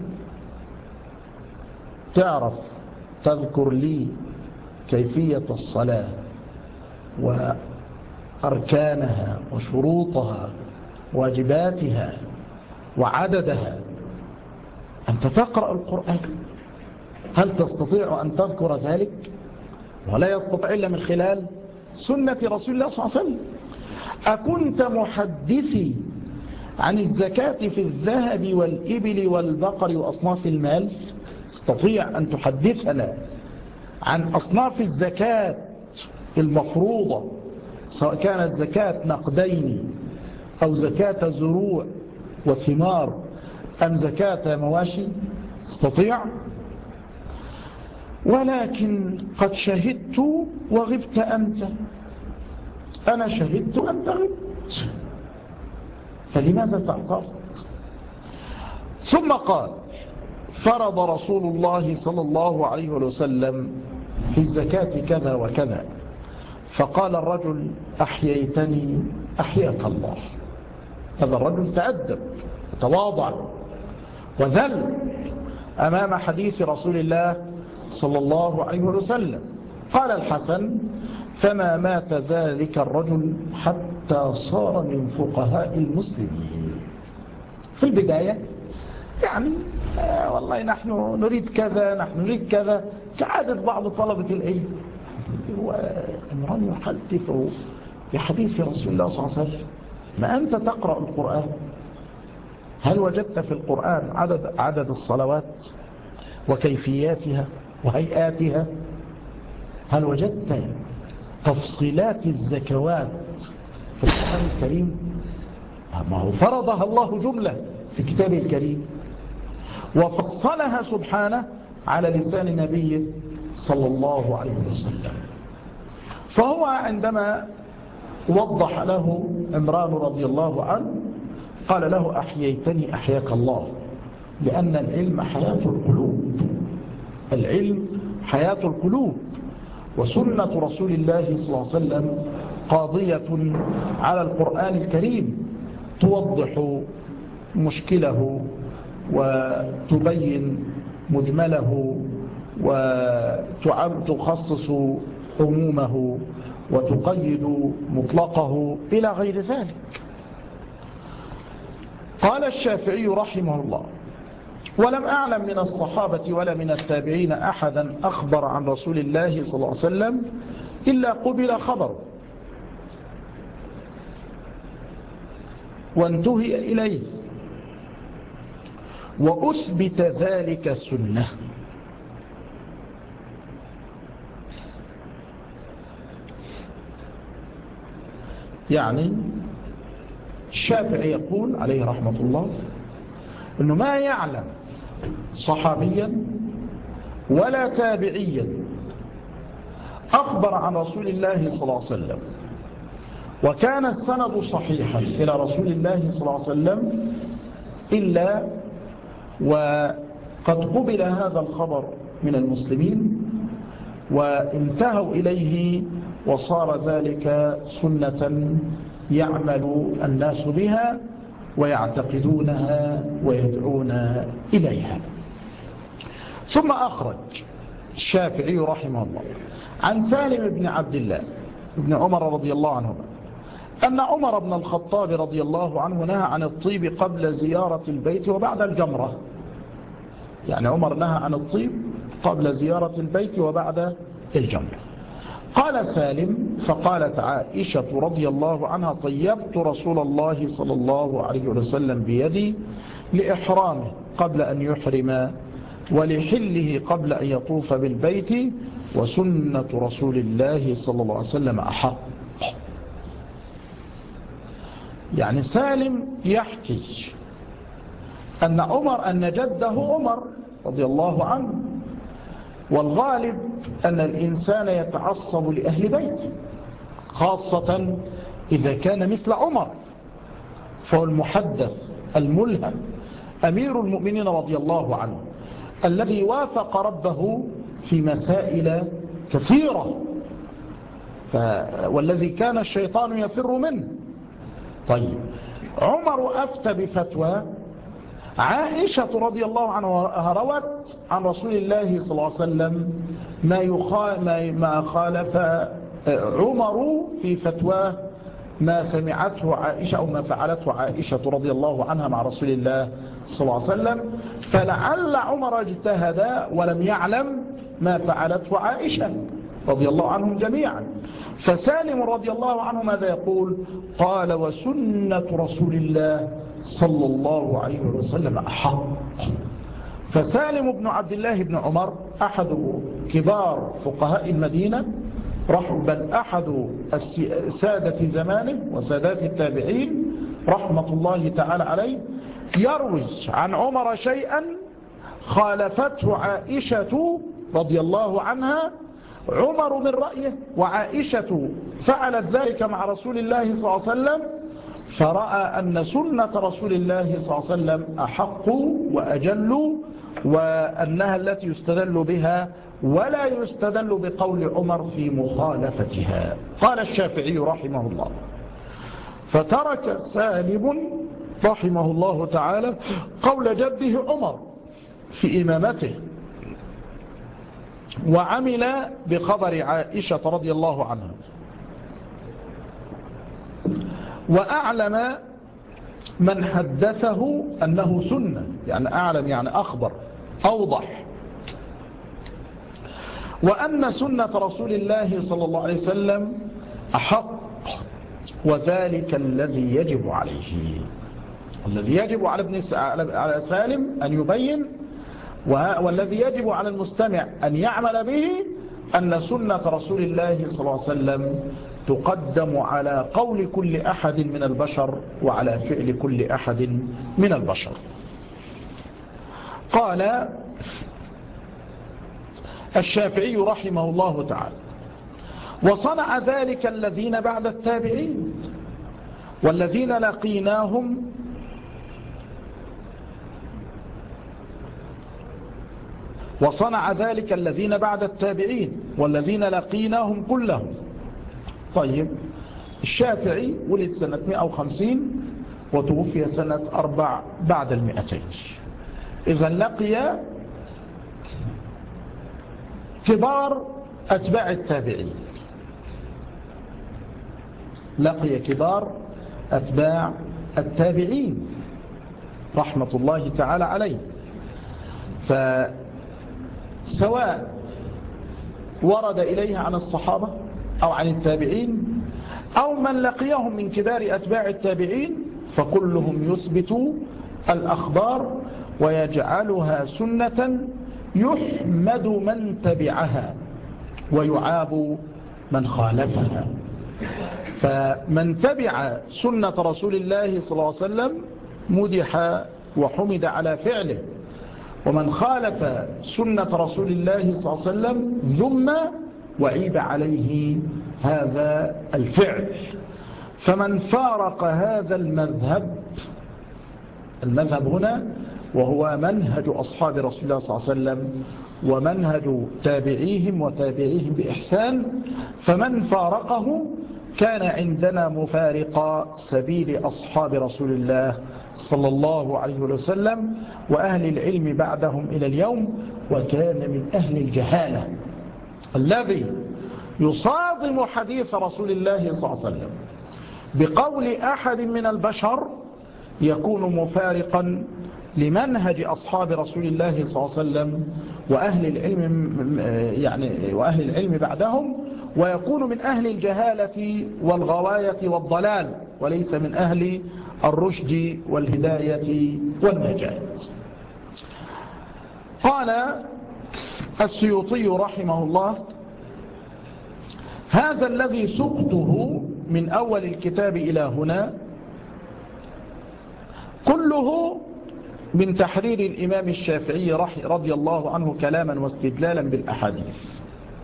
تعرف تذكر لي كيفية الصلاة وأركانها وشروطها واجباتها وعددها؟ أنت تقرأ القرآن. هل تستطيع أن تذكر ذلك؟ ولا يستطيع إلا من خلال سنة رسول الله صلى الله عليه وسلم. أكنت محدثي عن الزكاة في الذهب والإبل والبقر وأصناف المال؟ تستطيع أن تحدثنا عن أصناف الزكاة المفروضة، سواء كانت زكاة نقدين أو زكاة زروع وثمار أم زكاة مواشي؟ تستطيع؟ ولكن قد شهدت وغبت أنت. أنا شهدت أنت غبت، فلماذا تعترض؟ ثم قال: فرض رسول الله صلى الله عليه وسلم في الزكاة كذا وكذا. فقال الرجل: أحييتني أحياك الله. هذا الرجل تأدب وتواضع وذل أمام حديث رسول الله صلى الله عليه وسلم. قال الحسن: فما مات ذلك الرجل حتى صار من فقهاء المسلمين. في البداية يعني والله نحن نريد كذا، نحن نريد كذا، كعادة بعض طلبة العلم. وإمران يحدث بحديث رسول الله صلى الله عليه وسلم. ما أنت تقرأ القرآن، هل وجدت في القرآن عدد الصلوات وكيفياتها وهيئاتها؟ هل وجدت تفصيلات الزكوات في القرآن الكريم؟ ما هو فرضها الله جملة في كتابه الكريم، وفصلها سبحانه على لسان نبيه صلى الله عليه وسلم. فهو عندما وضح له عمران رضي الله عنه قال له: أحييتني أحياك الله، لأن العلم حياة القلوب. العلم حياة القلوب، وسنة رسول الله صلى الله عليه وسلم قاضية على القرآن الكريم، توضح مشكله وتبين مجمله وتخصص عمومه وتقيد مطلقه إلى غير ذلك. قال الشافعي رحمه الله: ولم أعلم من الصحابة ولا من التابعين أحدا أخبر عن رسول الله صلى الله عليه وسلم إلا قبل خبره وانتهي إليه وأثبت ذلك سنة. يعني الشافعي يقول عليه رحمة الله أنه ما يعلم صحابيا ولا تابعيا أخبر عن رسول الله صلى الله عليه وسلم وكان السند صحيحا إلى رسول الله صلى الله عليه وسلم إلا وقد قبل هذا الخبر من المسلمين وانتهوا إليه، وصار ذلك سنة يعمل الناس بها ويعتقدونها ويدعون إليها. ثم أخرج الشافعي رحمه الله عن سالم بن عبد الله بن عمر رضي الله عنهما أن عمر بن الخطاب رضي الله عنه نهى عن الطيب قبل زيارة البيت وبعد الجمرة. يعني عمر نهى عن الطيب قبل زيارة البيت وبعد الجمرة. قال سالم: فقالت عائشة رضي الله عنها: طيبت رسول الله صلى الله عليه وسلم بيدي لإحرامه قبل أن يحرم ولحله قبل أن يطوف بالبيت، وسنة رسول الله صلى الله عليه وسلم أحق. يعني سالم يحكي أن جده عمر رضي الله عنه، والغالب أن الإنسان يتعصب لأهل بيته، خاصة إذا كان مثل عمر، فهو المحدث الملهم أمير المؤمنين رضي الله عنه الذي وافق ربه في مسائل كثيرة، والذي كان الشيطان يفر منه. طيب، عمر أفتى بفتوى عائشة رضي الله عنها روت عن رسول الله صلى الله عليه وسلم ما خالف عمر في فتواه ما سمعته عائشة أو ما فعلته عائشة رضي الله عنها مع رسول الله صلى الله عليه وسلم، فلعل عمر اجتهد ولم يعلم ما فعلته عائشة رضي الله عنهم جميعا. فسالم رضي الله عنه ماذا يقول؟ قال وسنة رسول الله صلى الله عليه وسلم أحق. فسالم بن عبد الله بن عمر أحد كبار فقهاء المدينة، بل أحد سادة زمانه وسادات التابعين رحمة الله تعالى عليه، يروي عن عمر شيئا خالفته عائشة رضي الله عنها، عمر من رأيه وعائشة فعلت ذلك مع رسول الله صلى الله عليه وسلم، فرأى أن سنة رسول الله صلى الله عليه وسلم أحق وأجل، وأنها التي يستدل بها ولا يستدل بقول عمر في مخالفتها. قال الشافعي رحمه الله: فترك سالم رحمه الله تعالى قول جده عمر في إمامته، وعمل بخبر عائشة رضي الله عنها، وأعلم من حدثه أنه سنة، يعني أعلم يعني أخبر أوضح، وأن سنة رسول الله صلى الله عليه وسلم أحق، وذلك الذي يجب عليه، الذي يجب على سالم أن يبين، والذي يجب على المستمع أن يعمل به، أن سنة رسول الله صلى الله عليه وسلم تقدم على قول كل أحد من البشر وعلى فعل كل أحد من البشر. قال الشافعي رحمه الله تعالى: وصنع ذلك الذين بعد التابعين والذين لقيناهم وصنع ذلك الذين بعد التابعين والذين لقيناهم كلهم. طيب، الشافعي ولد سنة 150 وتوفي سنة 4 بعد 200. إذن لقي كبار أتباع التابعين، لقي كبار أتباع التابعين رحمة الله تعالى عليه. فسواء ورد إليه عن الصحابة أو عن التابعين أو من لقيهم من كبار أتباع التابعين، فكلهم يثبت الأخبار ويجعلها سنة يحمد من تبعها ويعاب من خالفها. فمن تبع سنة رسول الله صلى الله عليه وسلم مدح وحمد على فعله، ومن خالف سنة رسول الله صلى الله عليه وسلم ذم وعيب عليه هذا الفعل. فمن فارق هذا المذهب هنا وهو منهج أصحاب رسول الله صلى الله عليه وسلم ومنهج تابعيهم وتابعيهم بإحسان، فمن فارقه كان عندنا مفارق سبيل أصحاب رسول الله صلى الله عليه وسلم وأهل العلم بعدهم إلى اليوم، وكان من أهل الجهالة الذي يصادم حديث رسول الله صلى الله عليه وسلم بقول أحد من البشر يكون مفارقا لمنهج أصحاب رسول الله صلى الله عليه وسلم وأهل العلم، يعني وأهل العلم بعدهم، ويكون من أهل الجهالة والغواية والضلال، وليس من أهل الرشد والهداية والنجاة. قال السيوطي رحمه الله: هذا الذي سقته من أول الكتاب إلى هنا كله من تحرير الإمام الشافعي رضي الله عنه كلاما واستدلالا بالأحاديث.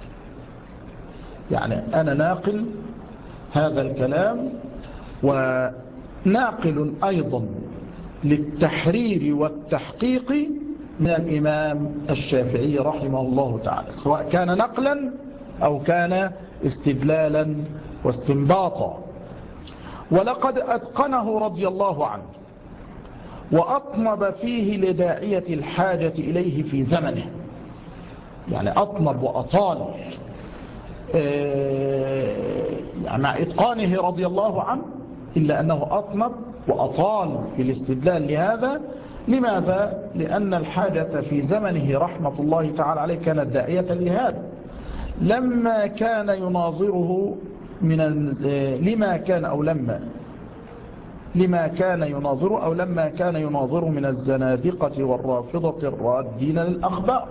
يعني أنا ناقل هذا الكلام وناقل أيضا للتحرير والتحقيق من الإمام الشافعي رحمه الله تعالى، سواء كان نقلا أو كان استدلالا واستنباطا. ولقد أتقنه رضي الله عنه وأطنب فيه لداعية الحاجة إليه في زمنه، يعني أطنب وأطال يعني مع إتقانه رضي الله عنه إلا أنه أطنب وأطال في الاستدلال لهذا. لماذا؟ لأن الحاجة في زمنه رحمة الله تعالى عليه كانت داعية لهذا. لما كان يناظره لما كان يناظره من الزنادقة والرافضة الرادين للأخبار.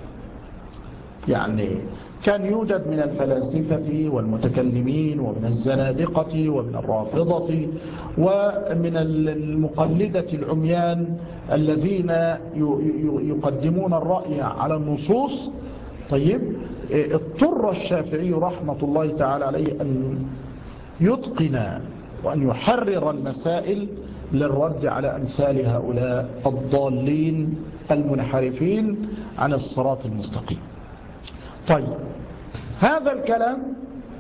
يعني كان يوجد من الفلاسفة والمتكلمين ومن الزنادقة ومن الرافضة ومن المقلدة العميان الذين يقدمون الرأي على النصوص. طيب، اضطر الشافعي رحمة الله تعالى عليه أن يتقن وأن يحرر المسائل للرد على أمثال هؤلاء الضالين المنحرفين عن الصراط المستقيم. طيب، هذا الكلام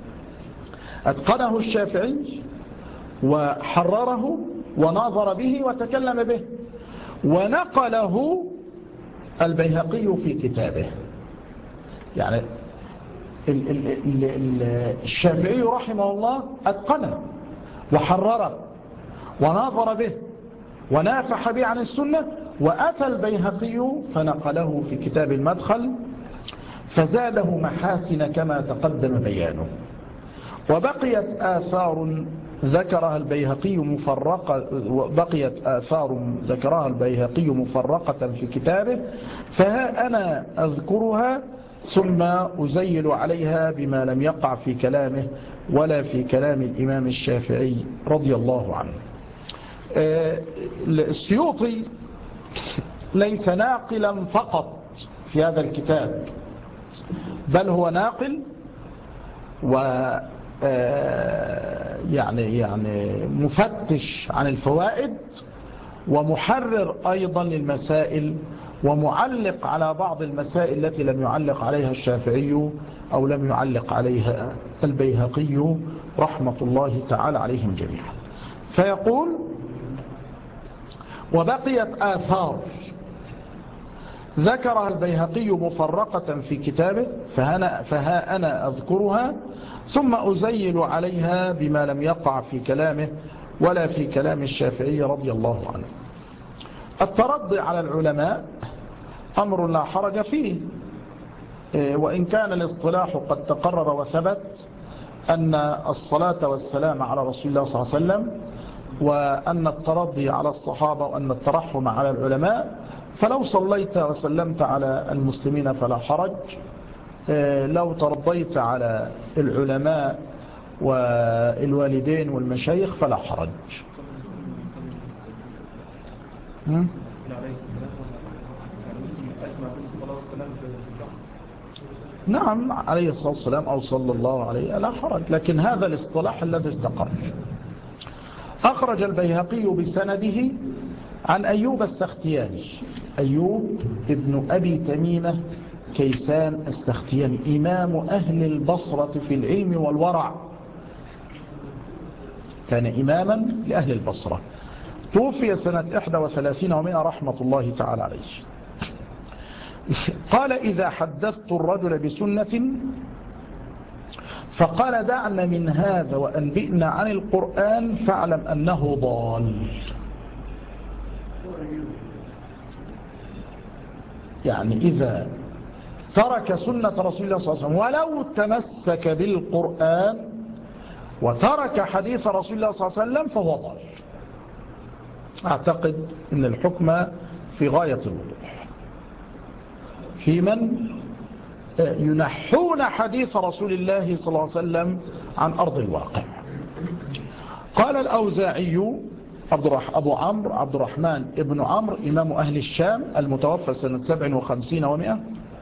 أتقنه الشافعي وحرره وناظر به وتكلم به، ونقله البيهقي في كتابه. يعني الشافعي رحمه الله أتقنه وحرره وناظر به ونافح به عن السنة، وأتى البيهقي فنقله في كتاب المدخل فزاده محاسن كما تقدم بيانه. وبقيت آثار ذكرها البيهقي مفرقة في كتابه، فها أنا أذكرها ثم أزيل عليها بما لم يقع في كلامه ولا في كلام الإمام الشافعي رضي الله عنه. السيوطي ليس ناقلا فقط في هذا الكتاب، بل هو ناقل يعني مفتش عن الفوائد، ومحرر أيضا للمسائل، ومعلق على بعض المسائل التي لم يعلق عليها الشافعي أو لم يعلق عليها البيهقي رحمة الله تعالى عليهم جميعا. فيقول: وبقيت آثار ذكرها البيهقي مفرقة في كتابه فها أنا أذكرها ثم أزيل عليها بما لم يقع في كلامه ولا في كلام الشافعي رضي الله عنه. الترضي على العلماء أمر لا حرج فيه، وإن كان الاصطلاح قد تقرر وثبت أن الصلاة والسلام على رسول الله صلى الله عليه وسلم، وأن الترضي على الصحابة، وأن الترحم على العلماء. فلو صليت وسلمت على المسلمين فلا حرج، لو ترضيت على العلماء والوالدين والمشايخ فلا حرج. نعم، عليه الصلاة والسلام أو صلى الله عليه لا حرج، لكن هذا الاصطلاح الذي استقر. أخرج البيهقي بسنده عن أيوب السختياني، أيوب ابن أبي تميمة كيسان السختياني، إمام أهل البصرة في العلم والورع، كان إماما لأهل البصرة، توفي سنة 31 و100 رحمة الله تعالى عليه. قال: إذا حدثت الرجل بسنة فقال دعنا من هذا وأنبئنا عن القرآن فاعلم أنه ضال. يعني إذا ترك سنة رسول الله صلى الله عليه وسلم ولو تمسك بالقرآن وترك حديث رسول الله صلى الله عليه وسلم فهو ضال. أعتقد أن الحكم في غاية الوضوح في من ينحون حديث رسول الله صلى الله عليه وسلم عن أرض الواقع. قال الأوزاعي أبو عمرو عبد الرحمن ابن عمرو إمام أهل الشام المتوفى سنة 57 و100: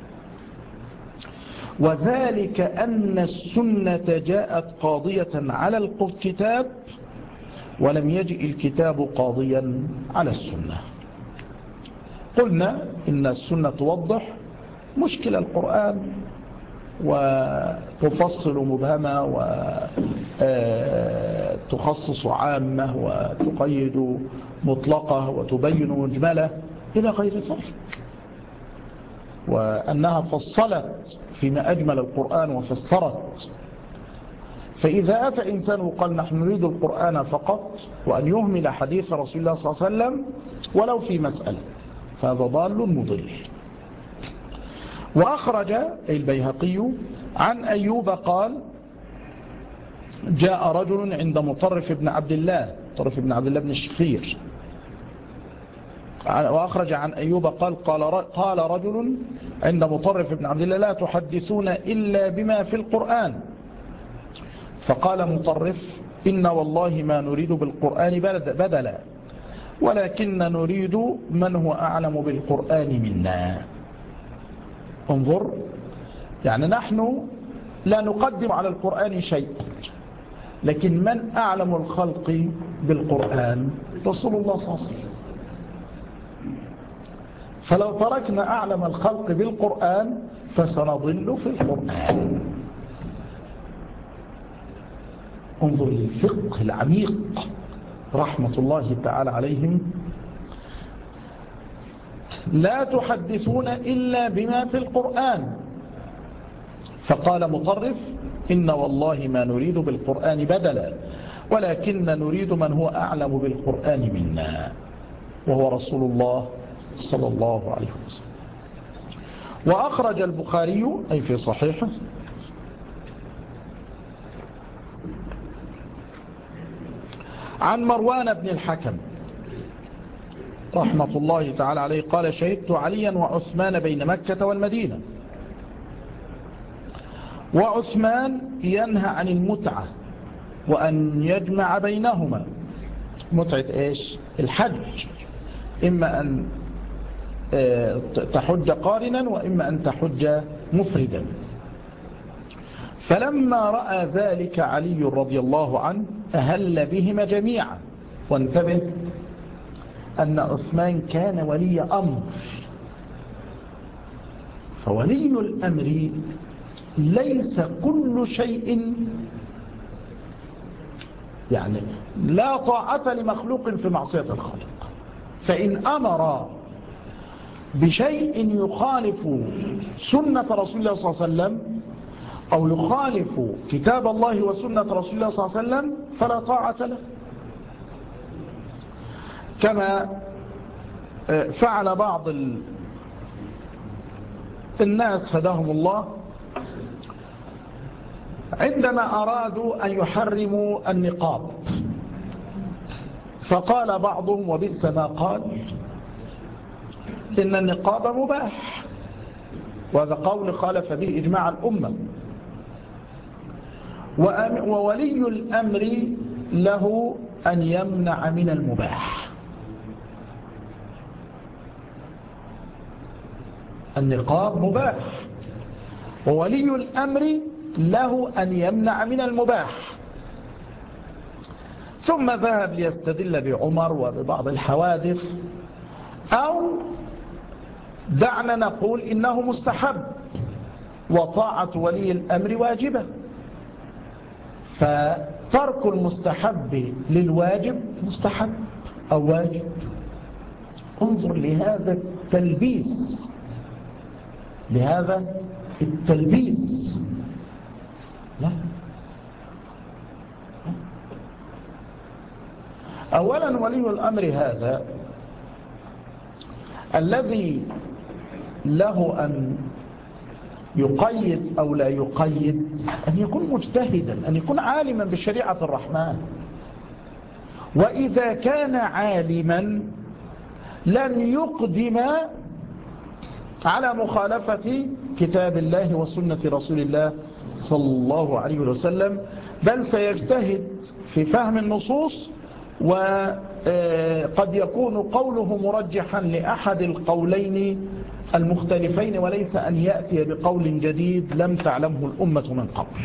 وذلك أن السنة جاءت قاضية على الكتاب ولم يجئ الكتاب قاضيا على السنة. قلنا إن السنة توضح مشكل القرآن وتفصل مبهمة وتخصص عامة وتقيد مطلقة وتبين مجملة إلى غير ذلك، وأنها فصلت فيما أجمل القرآن وفسرت فإذا أتى إنسان وقال نحن نريد القرآن فقط وأن يهمل حديث رسول الله صلى الله عليه وسلم ولو في مسألة فهذا ضال مضل. وأخرج البيهقي عن أيوب قال جاء رجل عند مطرف بن عبد الله بن الشخير. وأخرج عن أيوب قال رجل عند مطرف بن عبد الله لا تحدثون إلا بما في القرآن. فقال مطرف إن والله ما نريد بالقرآن بدلا ولكن نريد من هو أعلم بالقرآن منا. انظر، يعني نحن لا نقدم على القرآن شيئا، لكن من أعلم الخلق بالقرآن؟ رسول الله صلى الله عليه وسلم. فلو تركنا أعلم الخلق بالقرآن فسنضل في القرآن. انظر للفقه العميق رحمة الله تعالى عليهم. لا تحدثون إلا بما في القرآن. فقال مطرف إن والله ما نريد بالقرآن بدلا ولكن نريد من هو أعلم بالقرآن منا وهو رسول الله صلى الله عليه وسلم. وأخرج البخاري أي في صحيحه عن مروان بن الحكم رحمة الله تعالى عليه قال شهدت عليا وعثمان بين مكة والمدينة، وعثمان ينهى عن المتعة وأن يجمع بينهما. متعة إيش؟ الحج، إما أن تحج قارنا وإما أن تحج مفردا. فلما رأى ذلك علي رضي الله عنه أهل بهما جميعا. وانتبه أن عثمان كان ولي أمر، فولي الأمر ليس كل شيء، يعني لا طاعة لمخلوق في معصية الخالق. فإن أمر بشيء يخالف سنة رسول الله صلى الله عليه وسلم أو يخالف كتاب الله وسنة رسول الله صلى الله عليه وسلم فلا طاعة له، كما فعل بعض الناس هداهم الله عندما أرادوا أن يحرموا النقاب. فقال بعضهم وبئس ما قال إن النقاب مباح، وهذا قول خالف به إجماع الأمة. وولي الأمر له أن يمنع من المباح. النقاب مباح وولي الأمر له أن يمنع من المباح. ثم ذهب ليستدل بعمر وببعض الحوادث، أو دعنا نقول إنه مستحب وطاعة ولي الأمر واجبة، فترك المستحب للواجب مستحب أو واجب. انظر لهذا التلبيس، لهذا التلبيس. لا، أولا ولي الأمر هذا الذي له أن يقيد أو لا يقيد أن يكون مجتهدا، أن يكون عالما بشريعة الرحمن. وإذا كان عالما لن يقدم على مخالفة كتاب الله وسنة رسول الله صلى الله عليه وسلم، بل سيجتهد في فهم النصوص، وقد يكون قوله مرجحا لأحد القولين المختلفين وليس أن يأتي بقول جديد لم تعلمه الأمة من قبل.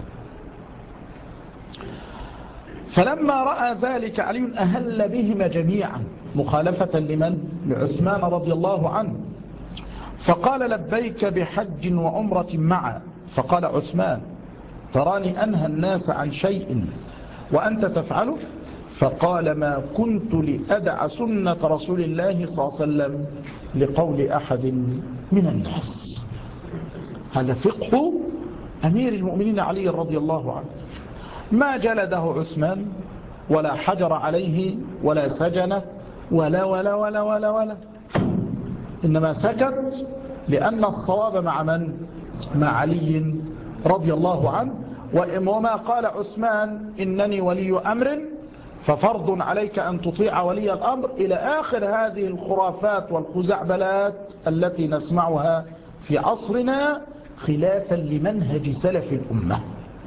فلما رأى ذلك علي أهل بهما جميعا مخالفة لمن؟ لعثمان رضي الله عنه. فقال لبيك بحج وعمرة معا. فقال عثمان تراني أنهى الناس عن شيء وأنت تفعله؟ فقال ما كنت لأدع سنة رسول الله صلى الله عليه وسلم لقول أحد من الناس. هذا فقه أمير المؤمنين علي رضي الله عنه. ما جلده عثمان ولا حجر عليه ولا سجنه ولا ولا ولا ولا ولا، إنما سكت لأن الصواب مع من؟ مع علي رضي الله عنه. وما قال عثمان إنني ولي أمر ففرض عليك أن تطيع ولي الأمر إلى آخر هذه الخرافات والخزعبلات التي نسمعها في عصرنا خلافا لمنهج سلف الأمة.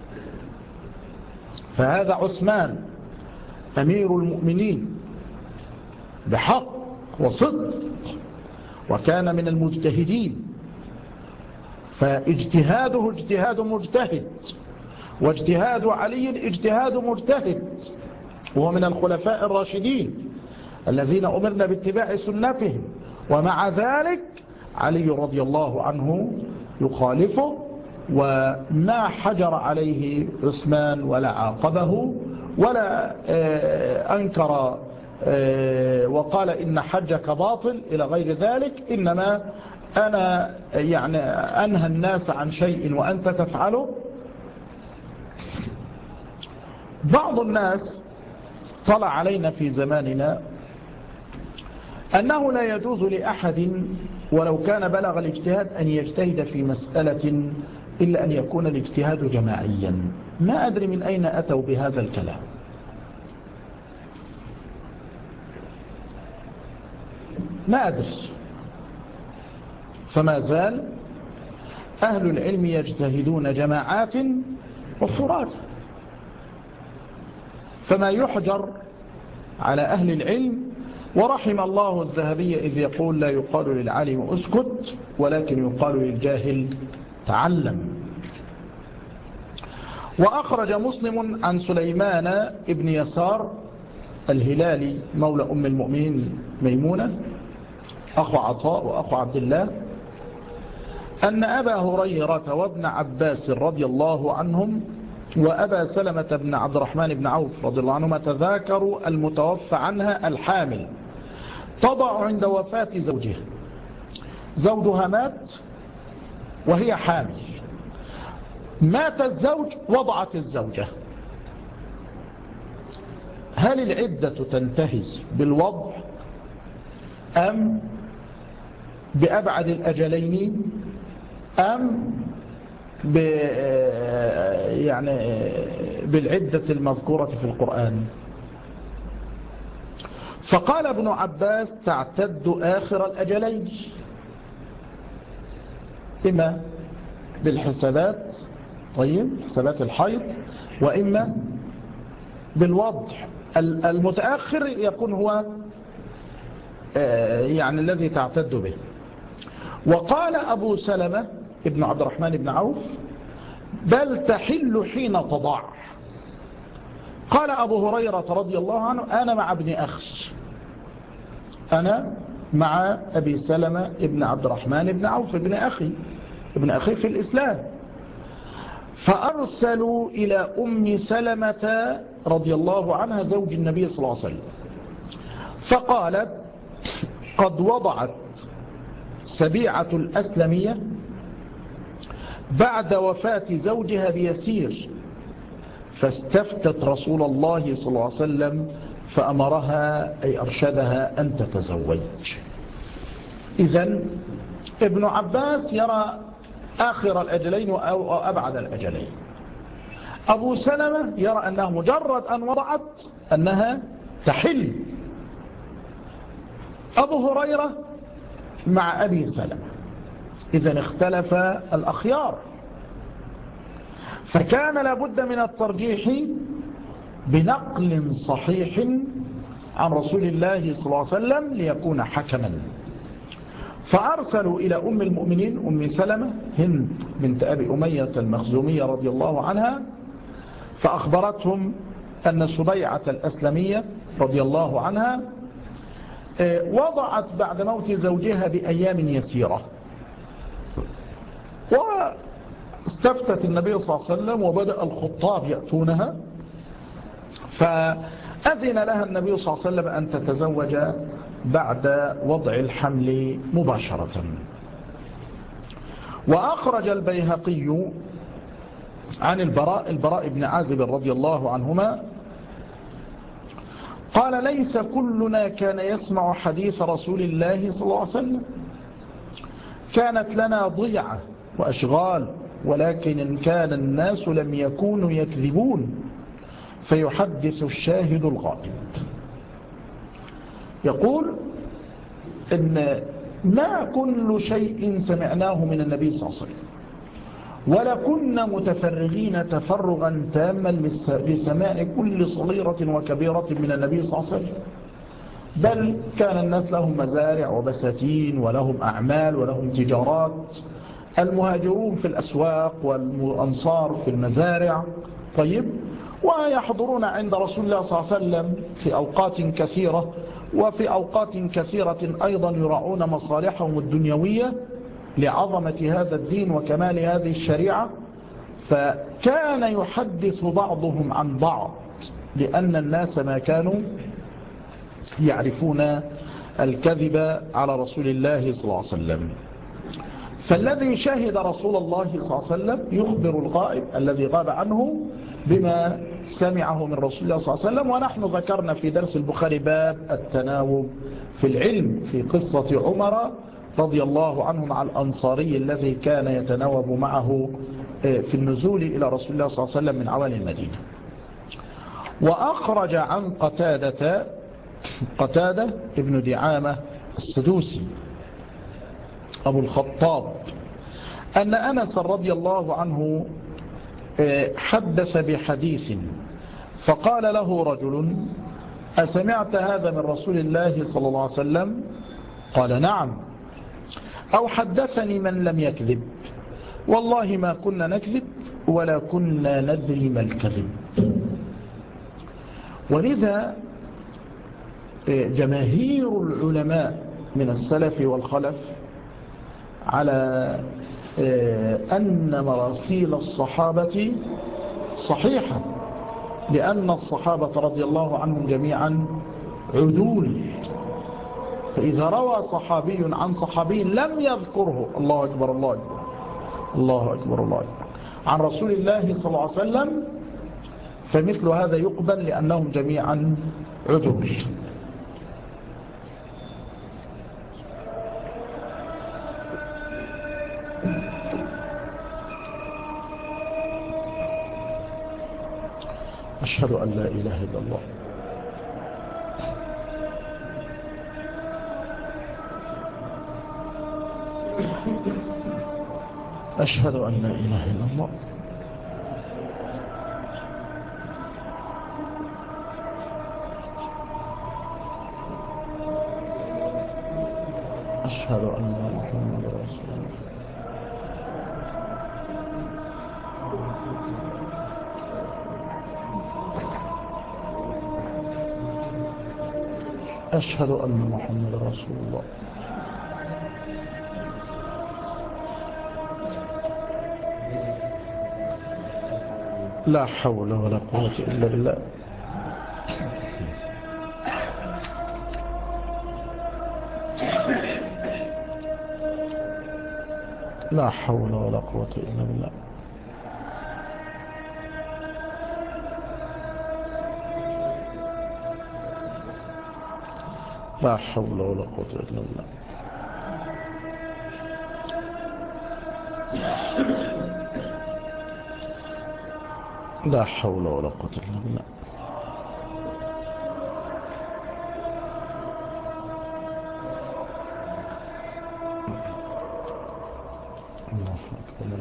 فهذا عثمان أمير المؤمنين بحق وصدق، وكان من المجتهدين، فاجتهاده اجتهاد مجتهد، واجتهاد علي اجتهاد مجتهد، وهو من الخلفاء الراشدين الذين أمرنا باتباع سنتهم، ومع ذلك علي رضي الله عنه يخالفه، وما حجر عليه عثمان ولا عاقبه ولا أنكر وقال إن حجك باطل إلى غير ذلك، إنما أنا يعني أنهى الناس عن شيء وأنت تفعله. بعض الناس طلع علينا في زماننا أنه لا يجوز لأحد ولو كان بلغ الاجتهاد أن يجتهد في مسألة إلا أن يكون الاجتهاد جماعيا. ما أدري من أين أتوا بهذا الكلام، ما أدري. فما زال أهل العلم يجتهدون جماعات وفرادى، فما يحجر على أهل العلم. ورحم الله الذهبي إذ يقول لا يقال للعالم أسكت ولكن يقال للجاهل تعلم. وأخرج مسلم عن سليمان ابن يسار الهلالي مولى أم المؤمنين ميمونة أخو عطاء وأخو عبد الله أن أبا هريرة وابن عباس رضي الله عنهم وأبا سلمة بن عبد الرحمن بن عوف رضي الله عنهما تذاكروا المتوفى عنها الحامل تضع عند وفاة زوجها مات وهي حامل، مات الزوج وضعت الزوجة، هل العدة تنتهي بالوضع أم بأبعد الأجلين أم يعني بالعدة المذكورة في القرآن؟ فقال ابن عباس تعتد آخر الأجلين، إما بالحسابات، طيب حسابات الحيض، وإما بالوضع. المتأخر يكون هو يعني الذي تعتد به. وقال أبو سلمة ابن عبد الرحمن بن عوف بل تحل حين تضع. قال أبو هريرة رضي الله عنه أنا مع ابن أخي، أنا مع أبي سلمة ابن عبد الرحمن بن عوف ابن أخي في الإسلام. فأرسلوا إلى أم سلمة رضي الله عنها زوج النبي صلى الله عليه وسلم فقالت قد وضعت سبيعة الأسلمية بعد وفاة زوجها بيسير، فاستفتت رسول الله صلى الله عليه وسلم فأمرها أي أرشدها أن تتزوج. إذن ابن عباس يرى آخر الأجلين أو أبعد الأجلين، أبو سلمة يرى أنها مجرد أن وضعت أنها تحل، أبو هريرة مع أبي سلمة. إذن اختلف الأخيار، فكان لابد من الترجيح بنقل صحيح عن رسول الله صلى الله عليه وسلم ليكون حكما. فأرسلوا إلى أم المؤمنين أم سلمة هند بنت أبي أمية المخزومية رضي الله عنها، فأخبرتهم أن سبيعة الأسلمية رضي الله عنها وضعت بعد موت زوجها بأيام يسيرة، واستفتت النبي صلى الله عليه وسلم وبدأ الخطاب يأتونها، فأذن لها النبي صلى الله عليه وسلم أن تتزوج بعد وضع الحمل مباشرة. وأخرج البيهقي عن البراء بن عازب رضي الله عنهما قال ليس كلنا كان يسمع حديث رسول الله صلى الله عليه وسلم، كانت لنا ضيعة وأشغال، ولكن إن كان الناس لم يكونوا يكذبون فيحدث الشاهد الغائب. يقول إن ما كل شيء سمعناه من النبي صلى الله عليه وسلم، ولا كنا متفرغين تفرغا تاما لسماع كل صغيرة وكبيرة من النبي صلى الله عليه وسلم، بل كان الناس لهم مزارع وبساتين ولهم أعمال ولهم تجارات، المهاجرون في الأسواق والأنصار في المزارع. طيب، ويحضرون عند رسول الله صلى الله عليه وسلم في أوقات كثيرة، وفي أوقات كثيرة أيضا يراعون مصالحهم الدنيوية لعظمة هذا الدين وكمال هذه الشريعة. فكان يحدث بعضهم عن بعض، لأن الناس ما كانوا يعرفون الكذب على رسول الله صلى الله عليه وسلم. فالذي شهد رسول الله صلى الله عليه وسلم يخبر الغائب الذي غاب عنه بما سمعه من رسول الله صلى الله عليه وسلم. ونحن ذكرنا في درس البخاري باب التناوب في العلم في قصة عمر رضي الله عنه مع الأنصاري الذي كان يتناوب معه في النزول إلى رسول الله صلى الله عليه وسلم من عوالي المدينة. وأخرج عن قتادة ابن دعامة السدوسي أبو الخطاب أن أنس رضي الله عنه حدث بحديث فقال له رجل: أسمعت هذا من رسول الله صلى الله عليه وسلم؟ قال: نعم. أو حدثني من لم يكذب، والله ما كنا نكذب ولا كنا ندري ما الكذب. ولذا جماهير العلماء من السلف والخلف على أن مراسيل الصحابة صحيحة، لأن الصحابة رضي الله عنهم جميعا عدول. فإذا روى صحابي عن صحابي لم يذكره، الله أكبر الله أكبر الله أكبر الله أكبر، عن رسول الله صلى الله عليه وسلم، فمثل هذا يقبل لأنهم جميعا عدول. أشهد أن لا إله إلا الله. أشهد أن لا إله إلا الله. أشهد أن محمدا رسول الله. أشهد أن محمدا رسول الله. لا حول ولا قوة إلا بالله. لا حول ولا قوة إلا بالله. لا حول ولا قوة إلا بالله. لا حول ولا قوة إلا بالله. الله أكبر.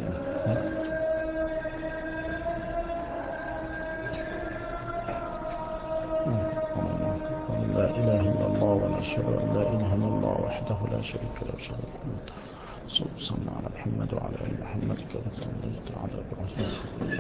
لا إله إلا الله ونشهد أن لا إله إلا الله وحده لا شريك له وشهد أن صلى على محمد وعلى آل محمد كما صليت على إبراهيم.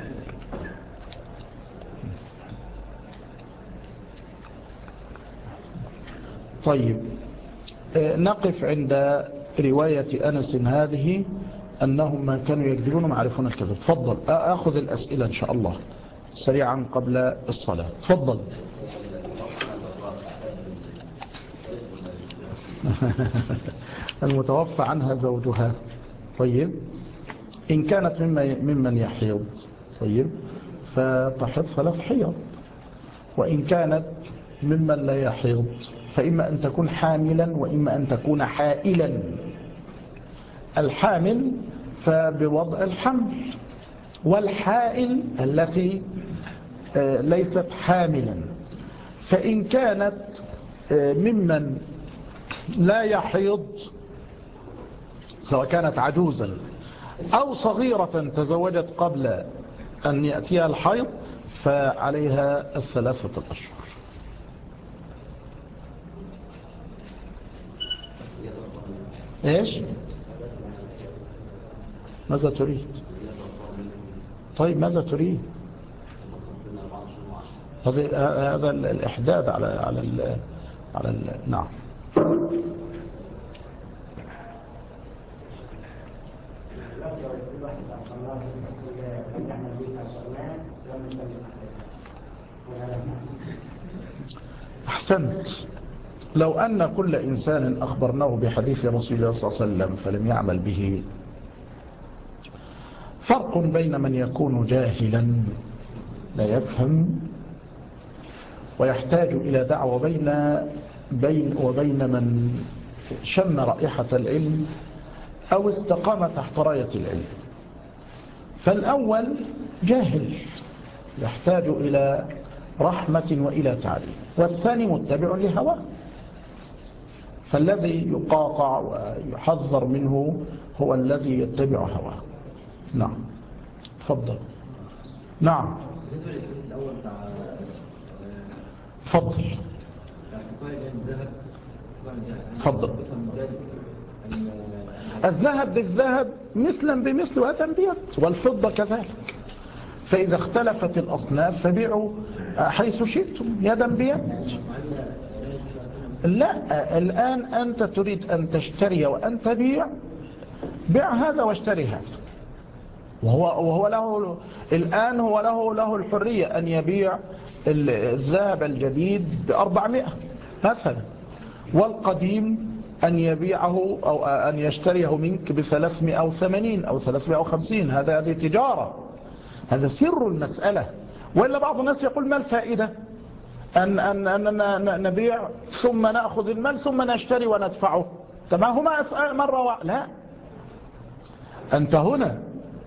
طيب، نقف عند رواية أنس هذه أنهم ما كانوا يكذبون ويعرفون الكذب. تفضل، أخذ الأسئلة إن شاء الله سريعا قبل الصلاة. تفضل. المتوفى عنها زوجها. طيب، إن كانت ممن يحيض طيب، فتحيض 3 حيض. وإن كانت ممن لا يحيض فإما أن تكون حاملا وإما أن تكون حائلا. الحامل فبوضع الحمل، والحائل التي ليست حاملا. فإن كانت ممن لا يحيض سواء كانت عجوزا أو صغيرة تزوجت قبل أن يأتيها الحيض فعليها 3 أشهر. إيش؟ ماذا تريد؟ طيب ماذا تريد؟ هذا الإحداد على نعم. أحسنت. لو أن كل إنسان أخبرناه بحديث رسول الله صلى الله عليه وسلم فلم يعمل به، فرق بين من يكون جاهلا لا يفهم ويحتاج إلى دعوة وبين من شم رائحة العلم أو استقام تحت راية العلم. فالأول جاهل يحتاج إلى رحمة وإلى تعليم، والثاني متبع لهواه. فالذي يقاطع ويحذر منه هو الذي يتبع هواه. نعم تفضل. نعم تفضل. تفضل. الذهب بالذهب مثلا بمثل ويدا بيد، والفضة كذلك. فإذا اختلفت الأصناف فبيعوا حيث شئتم يدا بيد. لا، الآن أنت تريد أن تشتري وأن تبيع، بيع هذا واشتري هذا. وهو له الآن له الحرية أن يبيع الذهب الجديد ب400 مثلا، والقديم أن يبيعه أو أن يشتريه منك ب380 أو 350. هذه تجارة، هذا سر المسألة. وإلا بعض الناس يقول ما الفائدة أن نبيع ثم نأخذ المال ثم نشتري وندفعه؟ ما هما مرة لا، أنت هنا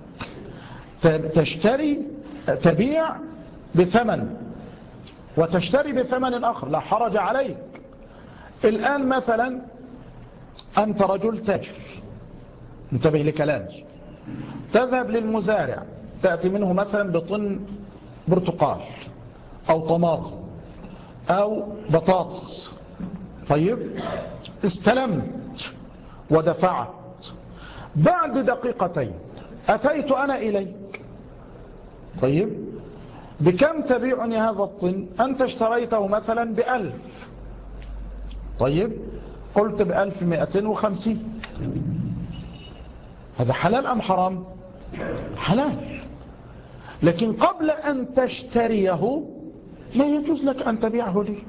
تبيع بثمن وتشتري بثمن آخر، لا حرج عليك. الآن مثلا أنت رجل تاجر، انتبه لكلامي، تذهب للمزارع تأتي منه مثلا بطن برتقال أو طماطم أو بطاطس. طيب، استلمت ودفعت. بعد دقيقتين أتيت أنا إليك، طيب بكم تبيعني هذا الطن؟ أنت اشتريته مثلا ب1000، طيب قلت ب1250. هذا حلال أم حرام؟ حلال. لكن قبل أن تشتريه لا يجوز لك أن تبيعه لي.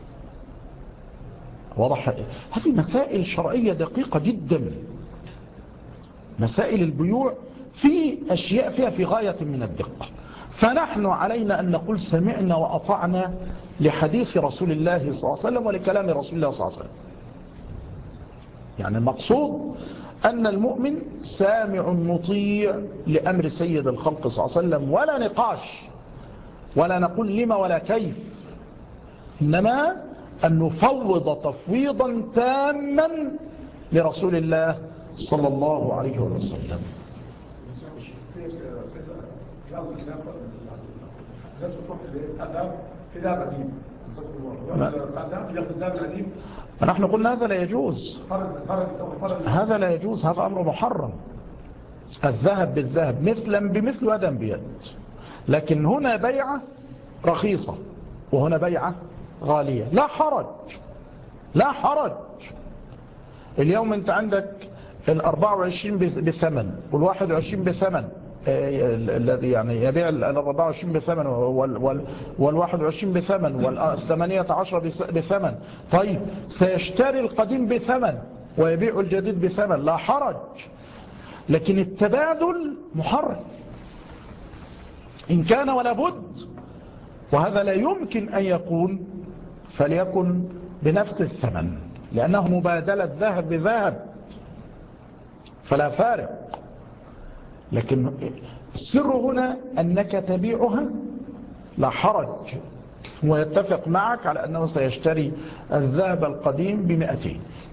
واضح؟ هذه مسائل شرعية دقيقة جدا. مسائل البيوع في أشياء فيها في غاية من الدقة. فنحن علينا أن نقول سمعنا وأطعنا لحديث رسول الله صلى الله عليه وسلم ولكلام رسول الله صلى الله عليه وسلم. يعني المقصود أن المؤمن سامع مطيع لأمر سيد الخلق صلى الله عليه وسلم، ولا نقاش، ولا نقول لما ولا كيف، إنما أن نفوض تفويضا تاما لرسول الله صلى الله عليه وسلم. فنحن قلنا هذا لا يجوز، هذا لا يجوز، هذا أمر محرم. الذهب بالذهب مثلا بمثل ويدا بيد. لكن هنا بيعة رخيصة وهنا بيعة غالية، لا حرج، لا حرج. اليوم انت عندك 24 بثمن وال21 بثمن، الذي يعني يبيع 24 بثمن وال21 بثمن وال18 بثمن. طيب سيشتري القديم بثمن ويبيع الجديد بثمن، لا حرج. لكن التبادل محرم. إن كان ولا بد، وهذا لا يمكن أن يكون، فليكن بنفس الثمن، لأنه مبادلة ذهب بذهب فلا فارق. لكن السر هنا أنك تبيعها لا حرج، ويتفق معك على أنه سيشتري الذهب القديم ب200،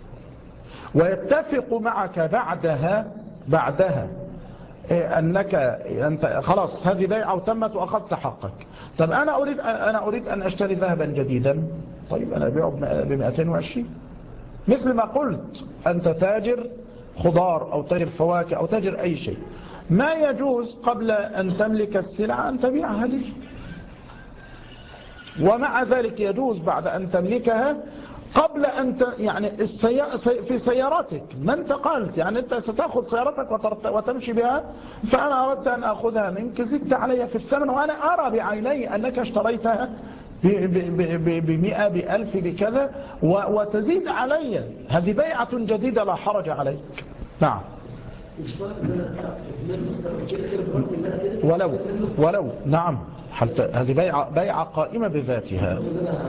ويتفق معك بعدها أنك أنت خلاص هذه بيعة وتمت وأخذت حقك. طب أنا أريد أن أشتري ذهبا جديدا، طيب أنا أبيعه ب220، مثل ما قلت أنت تاجر خضار أو تاجر فواكه أو تاجر أي شيء، ما يجوز قبل أن تملك السلعة أن تبيعها لي، ومع ذلك يجوز بعد أن تملكها قبل أن يعني في سيارتك ما انتقلت، يعني أنت ستأخذ سيارتك وتمشي بها، فأنا أردت أن أخذها منك، زدت علي في الثمن وأنا أرى بعيني أنك اشتريتها ب100 ب1000 بكذا وتزيد علي، هذه بيعة جديدة لا حرج عليك. نعم. ولو نعم، هذه بيعة قائمة بذاتها.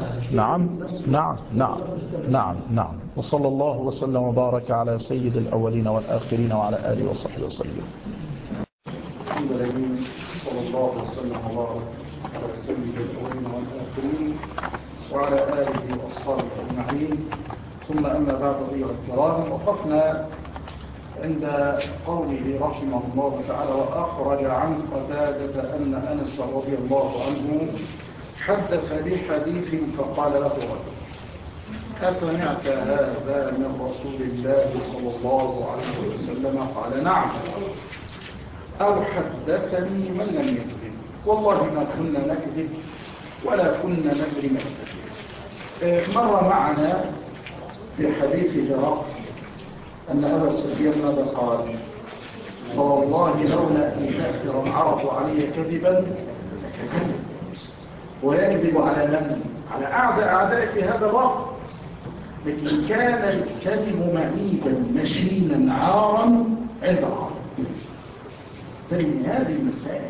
نعم. وصلى الله وسلم وبارك على سيد الأولين والآخرين وعلى آله وصحبه وسلم. الحمد لله، صلى الله وسلم وبارك على سيد الأولين والآخرين وعلى آله وأصحابه أجمعين، ثم أما بعد أيها الكرام، وقفنا عند قوله رحمه الله تعالى: وأخرج عن قتادة أن أنس رضي الله عنه حدث بحديث فقال له رجل: أسمعت هذا من رسول الله صلى الله عليه وسلم؟ قال: نعم. أو حدثني من لم يكذب، والله ما كنا نكذب ولا كنا ندري ما نكذب. مر معنا في حديث هرقل أن أبا سفيان ماذا قال؟ فوالله لولا أن تأثر العرب علي كذبا لكذبت. ويكذب على من؟ على أعداء في هذا الوقت، لكن كان الكذب معيبا مشينا عارا عند العرب. من هذه المسائل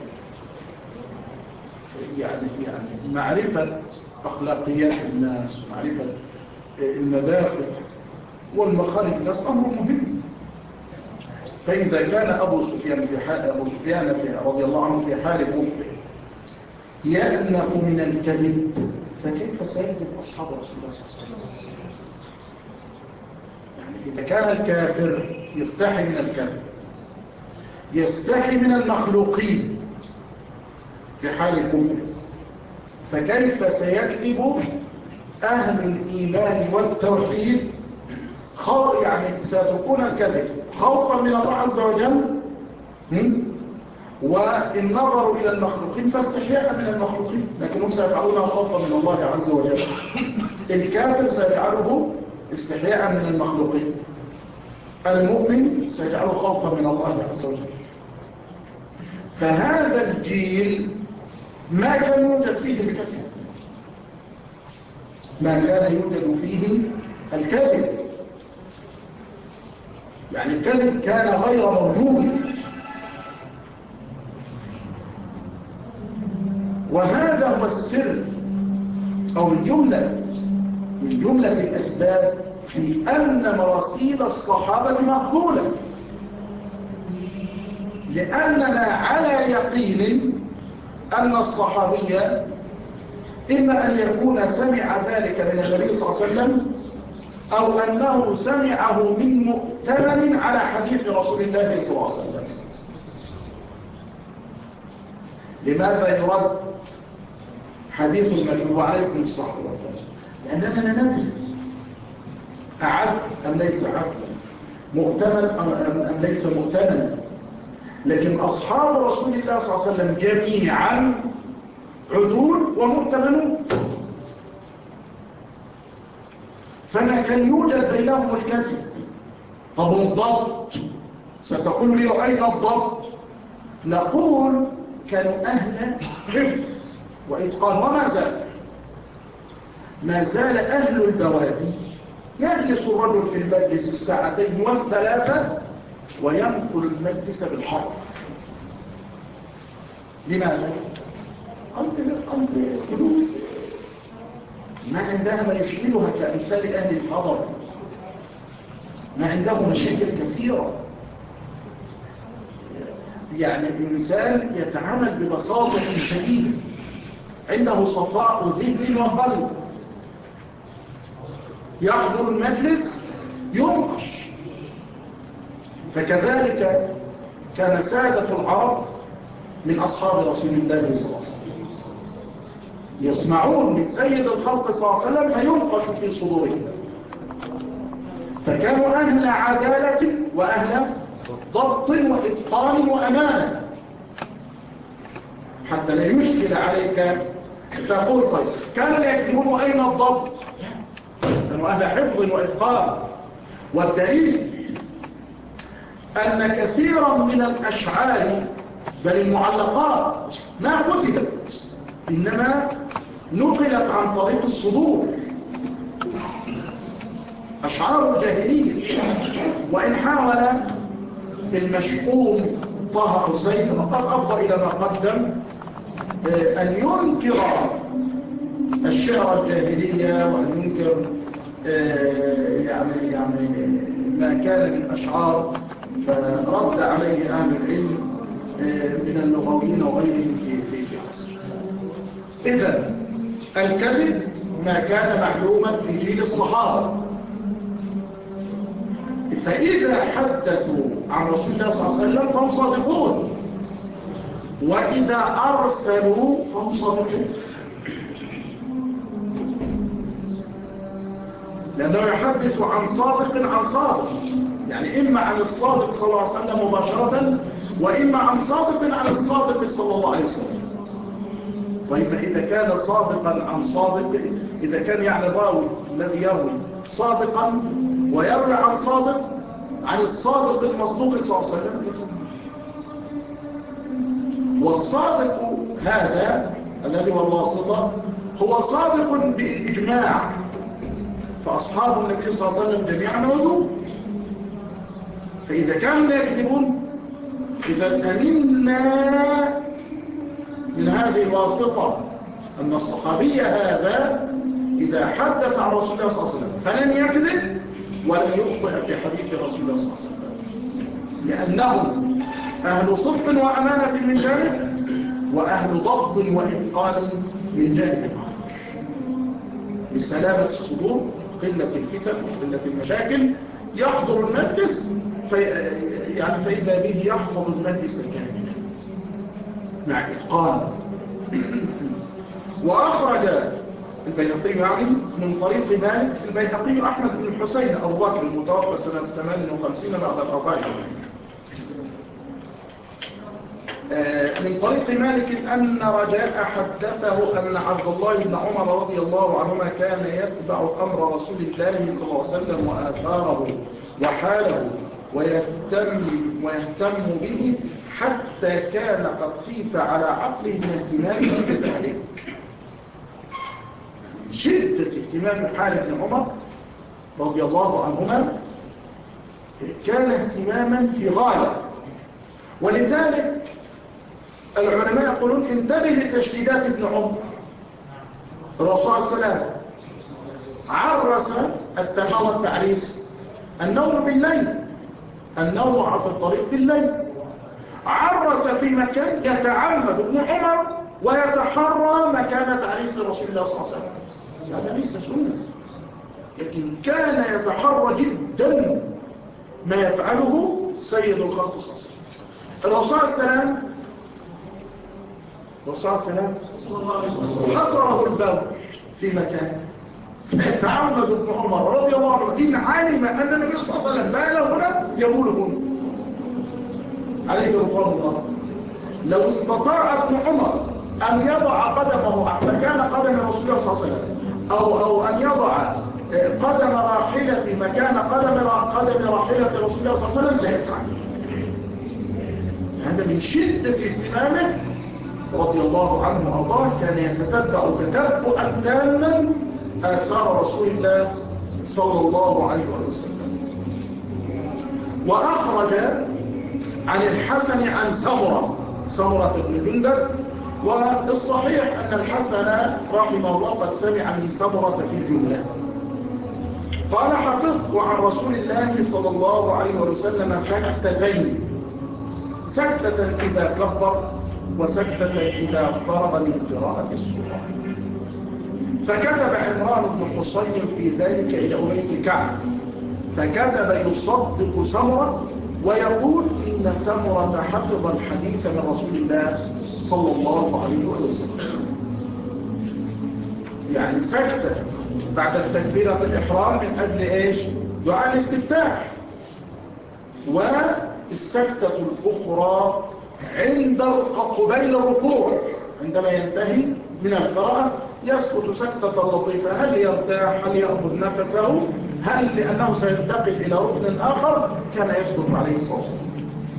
يعني معرفة أخلاقيات الناس ومعرفة المداخل والمخارج الناس أمر مهم. فإذا كان أبو سفيان رضي الله عنه في حال كفره يأنف من الكذب، فكيف سيكذب أصحاب رسول الله صلى الله عليه وسلم؟ يعني إذا كان الكافر يستحي من الكذب، يستحي من المخلوقين في حال الكفر، فكيف سيكذب أهل الإيمان والتوحيد؟ يعني سيتركون الكذب خوفا من الله عز وجل، وإن نظروا إلى المخلوقين فاستحياء من المخلوقين، لكنهم سيفعلونها خوفا من الله عز وجل. الكافر سيجعله استحياء من المخلوقين، المؤمن سيجعله خوفا من الله عز وجل. فهذا الجيل ما كان يوجد فيه الكذب، ما كان يوجد فيه الكذب، يعني الكذب كان غير موجود. وهذا هو السر أو من جملة الأسباب في أن مراسيل الصحابة مقبولة، لأننا على يقين أن الصحابي إما أن يكون سمع ذلك من النبي صلى الله عليه وسلم، أو أنه سمعه من مؤتمن على حديث رسول الله صلى الله عليه وسلم. لماذا يرد حديث المجهول عليكم الصحة والسلام؟ لأننا لا ندري أعد أم ليس عدلا، مؤتمن أم ليس مؤتمنا. لكن أصحاب رسول الله صلى الله عليه وسلم جميعا عدول ومؤتمنون، فما كان يوجد بينهم الكذب. طب الضبط، ستقول لي أين الضبط؟ نقول كانوا أهل حفظ وإتقان، ما زال أهل البوادي يجلس الرجل في المجلس الساعتين والثلاثة وينقل المجلس بالحرف، لماذا؟ قلوب ما عندها ما يشغلها كأمثال أهل الحضر، ما عنده مشاكل كثيرة. يعني الإنسان يتعامل ببساطة شديدة، عنده صفاء ذهن وقلب، يحضر المجلس ينقش. فكذلك كان سادة العرب من أصحاب رسول الله صلى الله عليه وسلم يسمعون من سيد الخلق صلى الله عليه وسلم فينقش في صدورهم، فكانوا أهل عدالة وأهل ضبط وإتقان وأمانة، حتى لا يشكل عليك تقول طيب كانوا يكتبون أين الضبط؟ كانوا أهل حفظ وإتقان. والدليل أن كثيرا من الأشعار بل المعلقات ما كتبت، إنما نقلت عن طريق الصدور، أشعار الجاهلية. وإن حاول المشؤوم طه حسين وقد أفضى إلى ما قدم أن ينكر الشعر الجاهلية وأن ينكر يعني ما كان من أشعار، فرد عليه أهل العلم من اللغويين وغيرهم في عصر. إذن الكذب ما كان معلوما في جيل الصحابة، فإذا حدثوا عن رسول الله صلى الله عليه وسلم فهم صادقون، وإذا أرسلوا فهم صادقون، لأنه يحدث عن صادق عن صادق، يعني إما عن الصادق صلى الله عليه وسلم مباشرة، وإما عن صادق عن الصادق صلى الله عليه وسلم. طيب إذا كان صادقا عن صادق، إذا كان يعني الراوي الذي يروي صادقا ويروي عن صادق عن الصادق المصدوق صلى الله عليه وسلم، والصادق هذا الذي هو الواسطة هو صادق بالإجماع، فأصحاب النبي صلى الله عليه وسلم جميعا موجود. فإذا كانوا لا يكذبون إذا أمنا من هذه الواسطة أن الصحابي هذا إذا حدث عن رسول الله صلى الله عليه وسلم فلن يكذب ولن يخطئ في حديث رسول الله صلى الله عليه وسلم، لأنهم أهل صدق وأمانة من جانب، وأهل ضبط وإتقان من جانب آخر، بسلامة الصدور، قلة الفتن وقلة المشاكل، يحضر المجلس فإذا به يحفظ المجلس كاملا مع إتقان. وأخرج البيهقي يعني من طريق مالك، البيهقي أحمد بن الحسين أبو بكر المتوفى سنة 58 بعد 40، من طريق مالك أن رجاء حدثه أن عبد الله بن عمر رضي الله عنهما كان يتبع أمر رسول الله صلى الله عليه وسلم وآثاره وحاله ويهتم به، حتى كان قد خيف على عقله من اهتمامه بذلك. شدة اهتمام حال ابن عمر رضي الله عنهما كان اهتماما في غاية، ولذلك العلماء يقولون انتبه لتشديدات ابن عمر. الرسول عليه السلام عرس التمام والتعريس النوم بالليل، النوم في الطريق بالليل، عرس في مكان يتعمد ابن عمر ويتحرى مكان تعريس رسول الله صلى الله عليه وسلم. هذا ليس سنة، لكن كان يتحرى جدا ما يفعله سيد الخلق صلى الله عليه وسلم. الرسول عليه السلام حصره البول في مكان، تعمد ابن عمر رضي الله عنه إن علم أن النبي صلى الله عليه وسلم بال هنا يبول هنا عليه رضوان الله. لو استطاع ابن عمر أن يضع قدمه مكان قدم رسول الله صلى الله عليه وسلم، أو أن يضع قدم راحلة مكان قدم راحلة رسول الله صلى الله عليه وسلم سيفعل. هذا من شدة اهتمامه رضي الله عنه وارضاه، كان يتتبع تتبعا تاما آثار رسول الله صلى الله عليه وسلم. وأخرج عن الحسن عن سمرة سمرة بن جندب. والصحيح أن الحسن رحمه الله قد سمع من سمرة في الجملة. قال حفظت عن رسول الله صلى الله عليه وسلم سكتتين، سكتة إذا كبر وسكتة إذا فرغ من قراءة السورة. فكتب عمران بن حصين في ذلك إلى أبي بن كعب، فكتب يصدق سمرة ويقول إن سمرة حفظ الحديث من رسول الله صلى الله عليه وسلم. يعني سكتة بعد التكبيرة الإحرام من أجل إيش؟ دعاء الاستفتاح. والسكتة الأخرى عند قبيل الركوع عندما ينتهي من القراءة يسكت سكتة لطيفة، هل يرتاح، هل يأخذ نفسه، هل لأنه سينتقل إلى ركن آخر، كان يسكت عليه الصلاة والسلام.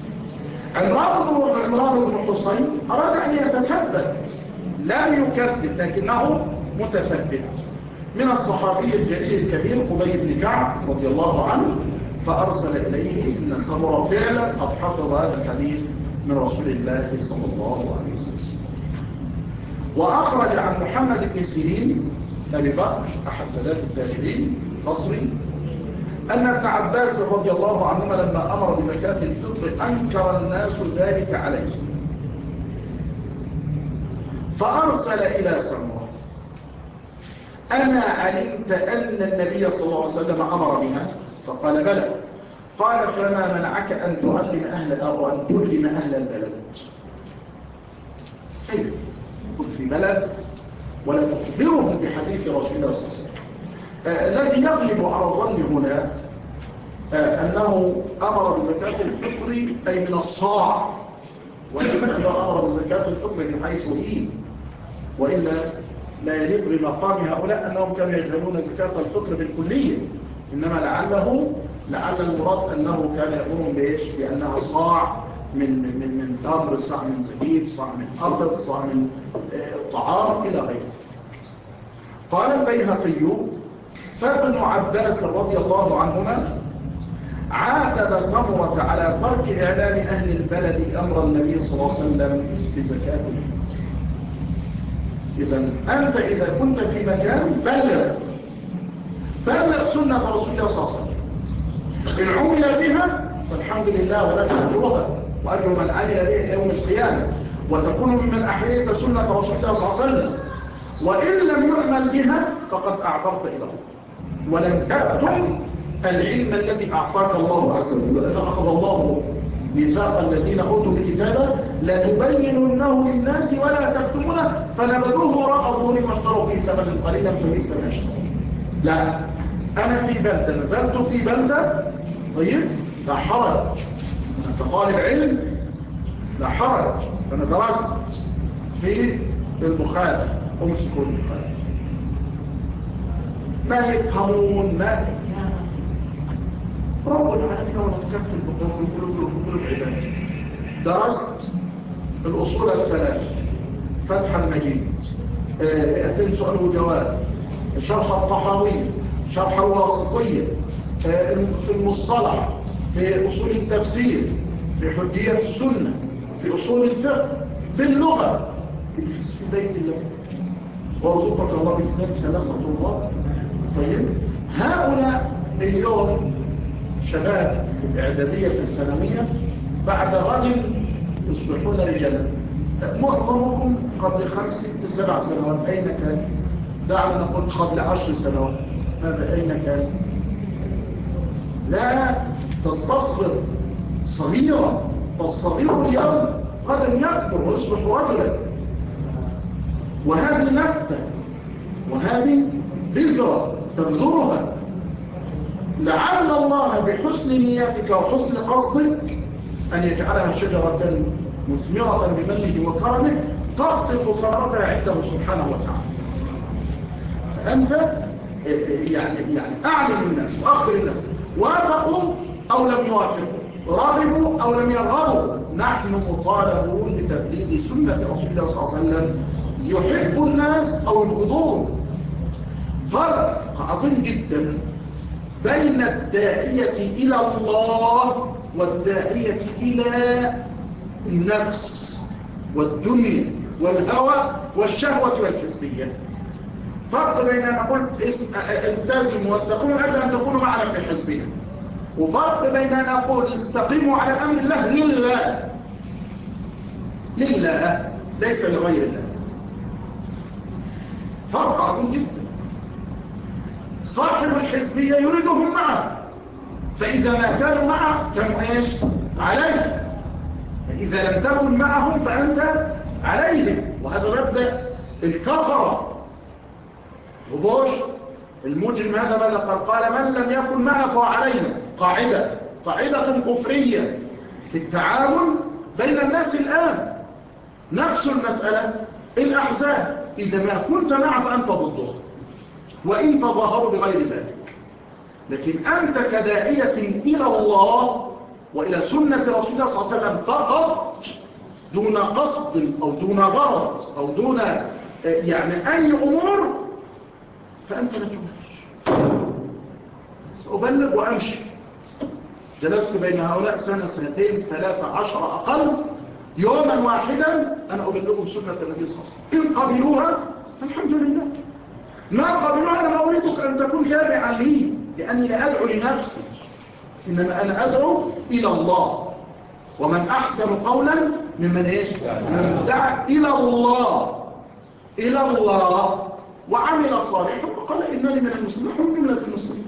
عمران بن حصين أراد أن يتثبت، لم يكذب لكنه متثبت من الصحابي الجليل الكبير أبي بن كعب رضي الله عنه، فأرسل إليه إن سمرة فعلا قد حفظ هذا الحديث من رسول الله صلى الله عليه وسلم. وأخرج عن محمد بن سيرين أبي بكر أحد سادات التابعين البصري أن ابن عباس رضي الله عنهما لما أمر بزكاة الفطر أنكر الناس ذلك عليه، فأرسل إلى سمرة: أما علمت أن النبي صلى الله عليه وسلم أمر بها؟ فقال: بلى. قال: فما منعك أن تعلم أهل الأرض وأن تعلم أهل البلد؟ كيف كنت في بلد ولا تخبرهم بحديث رسول الله صلى الله عليه وسلم؟ الذي يغلب على الظن هنا أنه أمر بزكاة الفطر أي من الصاع، وليس أنه أمر بزكاة الفطر من حيث هي، وإلا لا يليق بمقام هؤلاء أنهم كانوا يجهلون زكاة الفطر بالكلية، إنما لعل المراد أنه كان يأمرهم بإيش؟ بأنها صاع من تمر، صاع من زبيب، صاع من أرض، صاع من طعام إلى غيره. قال البيهقي: فابن عباس رضي الله عنهما عاتب سمرة على ترك إعلام أهل البلد أمر النبي صلى الله عليه وسلم بزكاة الفطر. إذن أنت إذا كنت في مكان بلغ سنة رسول الله صلى الله عليه وسلم، إن عمل بها فالحمد لله ولك أجرها وأجر من عمل بها يوم القيامة، وتكون ممن أحييت سنة رسول الله صلى الله عليه وسلم. وإن لم يعمل بها فقد أعثرت إلى الله ولم تكتم العلم الذي أعطاك الله عز وجل. إذا أخذ الله ميثاق الذين أوتوا الكتاب لتبيننه للناس ولا تكتمونه فنبذوه وراء ظهورهم واشتروا به ثمنا قليلا فبئس ما يشترون. لا، أنا في بلدة، نزلت في بلدة، طيب لا حرج، أنت طالب علم لا حرج، أنا درست في البخاري أمسكوا البخاري، ما يفهمون ما رب العالمين ولا تكفل بقلوب العباد. درست الأصول الثلاث، فتح المجيد، 200 سؤال وجواب، شرح الطحاوي، شرح الواسطية، في المصطلح، في أصول التفسير، في حجية السنة، في أصول الفقه، في اللغة، في بيت الله وارزقك الله باثنين ثلاثة الله. طيب هؤلاء اليوم شباب في الإعدادية في الثانوية بعد غد يصبحون رجالا. معظمهم قبل 5 6 7 سنوات أين كان؟ دعنا نقول قبل 10 سنوات ماذا أين كان؟ لا تستصغر صغيرا، فالصغير اليوم غدا يكبر ويصبح رجلا. وهذه نكتة وهذه بذرة تبذرها، لعل الله بحسن نياتك وحسن قصدك أن يجعلها شجرة مثمرة بمنه وكرمه تقطف ثمرتها عنده سبحانه وتعالى. فأنت يعني أعلم الناس وأخبر الناس، وافقوا أو لم يوافقوا، رغبوا أو لم يرغبوا، نحن مطالبون بتبليغ سنة رسول الله صلى الله عليه وسلم، يحب الناس أو يبغضون. فرق عظيم جدا بين الداعية إلى الله والداعية إلى النفس والدنيا والهوى والشهوة والحزبية. فرق بين أن أقول التزموا واستقيموا قبل أن تكونوا معنا في حزبنا، وفرق بين أن أقول استقيموا على أمر الله لله، لله ليس لغير الله. فرق عظيم جدا. صاحب الحزبية يريدهم معه، فإذا ما كانوا معه كانوا ايش؟ عليه. إذا لم تكن معهم فأنت عليهم. وهذا مبدأ الكفرة. وبوش المجرم هذا ماذا قال؟ من لم يكن معنا فهو علينا. قاعدة كفرية في التعامل بين الناس الآن. نفس المسألة الأحزاب، إذا ما كنت معه فأنت ضده وإن تظاهروا بغير ذلك. لكن أنت كداعية إلى الله وإلى سنة رسول الله صلى الله عليه وسلم فقط، دون قصد أو دون غرض أو دون يعني أي أمور، فأنت لا تبالغ. سأبلغ وأمشي. جلست بين هؤلاء سنة، سنتين، 13 أقل، يوما واحدا أنا أبلغهم سنة النبي صلى الله عليه وسلم. إن قبلوها الحمد لله، ما قبلوها أنا ما أريدك أن تكون تابعا لي، لأني لا أدعو لنفسي، إنما أنا أدعو إلى الله. ومن أحسن قولا ممن إيش؟ من دعا إلى الله، إلى الله وعمل صالحا وقال إنني من المسلمين ومن جملة المسلمين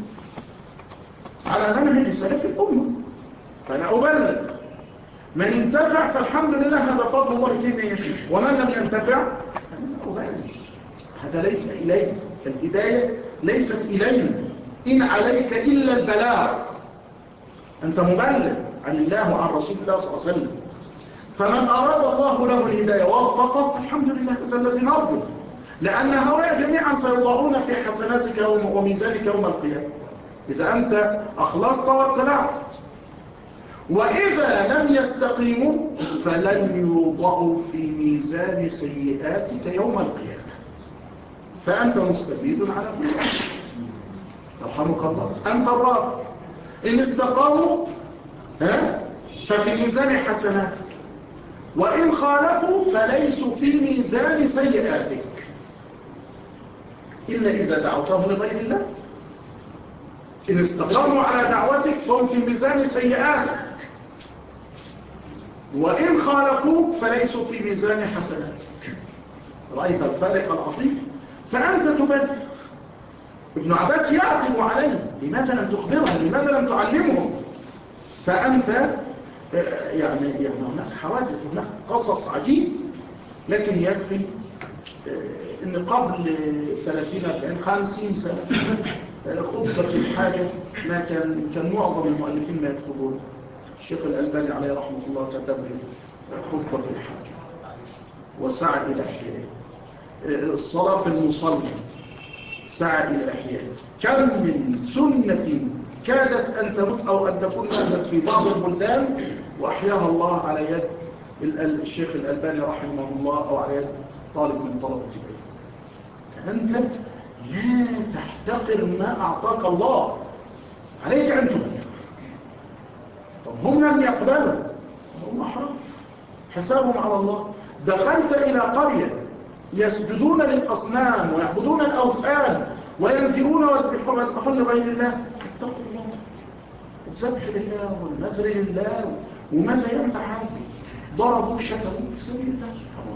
على منهج سلف الأمة. فأنا أبلغ. من انتفع فالحمد لله، هذا فضل الله كيف يشاء. ومن لم ينتفع فأنا أبلغ. هذا ليس إلينا، الهداية ليست إلينا. إن عليك إلا البلاغ، أنت مبلغ عن الله وعن رسول الله صلى الله عليه وسلم. فمن أراد الله له الهداية ووفقه الحمد لله، هذا الذي نرجو، لأن هؤلاء جميعا سيضعون في حسناتك وميزانك يوم القيامة إذا أنت أخلصت واتبعت. وإذا لم يستقيموا فلن يوضعوا في ميزان سيئاتك يوم القيامة، فأنت مستفيد على كل شيء. يرحمك الله. أنت الرابع. إن استقاموا ففي ميزان حسناتك، وإن خالفوا فليسوا في ميزان سيئاتك، إلا إذا دعوتهم لغير الله. إن استقاموا على دعوتك فهم في ميزان سيئاتك، وإن خالفوك فليسوا في ميزان حسناتك. رأيت الفارق العظيم؟ فأنت تبلغ. ابن عباس يعتب عليه، لماذا لم تخبرهم؟ لماذا لم تعلمهم؟ فأنت يعني هناك حوادث، هناك قصص عجيب، لكن يكفي ان قبل 30-40-50 سنة خطبة الحاجة ما كان معظم المؤلفين ما يكتبون. الشيخ الألباني عليه رحمة الله كتب خطبة الحاجة وسعى إلى إحيائه. الصلاة في المصلى سعى إلى إحيائه. كم من سنة كادت أن تموت أو أن تكون ماتت في بعض البلدان وأحياها الله على يد الشيخ الألباني رحمه الله، أو على يد طالب من طلبة العلم. فأنت لا تحتقر ما أعطاك الله، عليك أن تبلغ. طب هم لم يقبلوا، هم حرام، حسابهم على الله. دخلت إلى قرية يسجدون للأصنام ويعبدون الأوثان وينذرون ويذبحون لغير الله، اتقوا الله. الذبح لله والنذر لله، وماذا ينفع هذا؟ ضربوا شتموا في سبيل الله سبحانه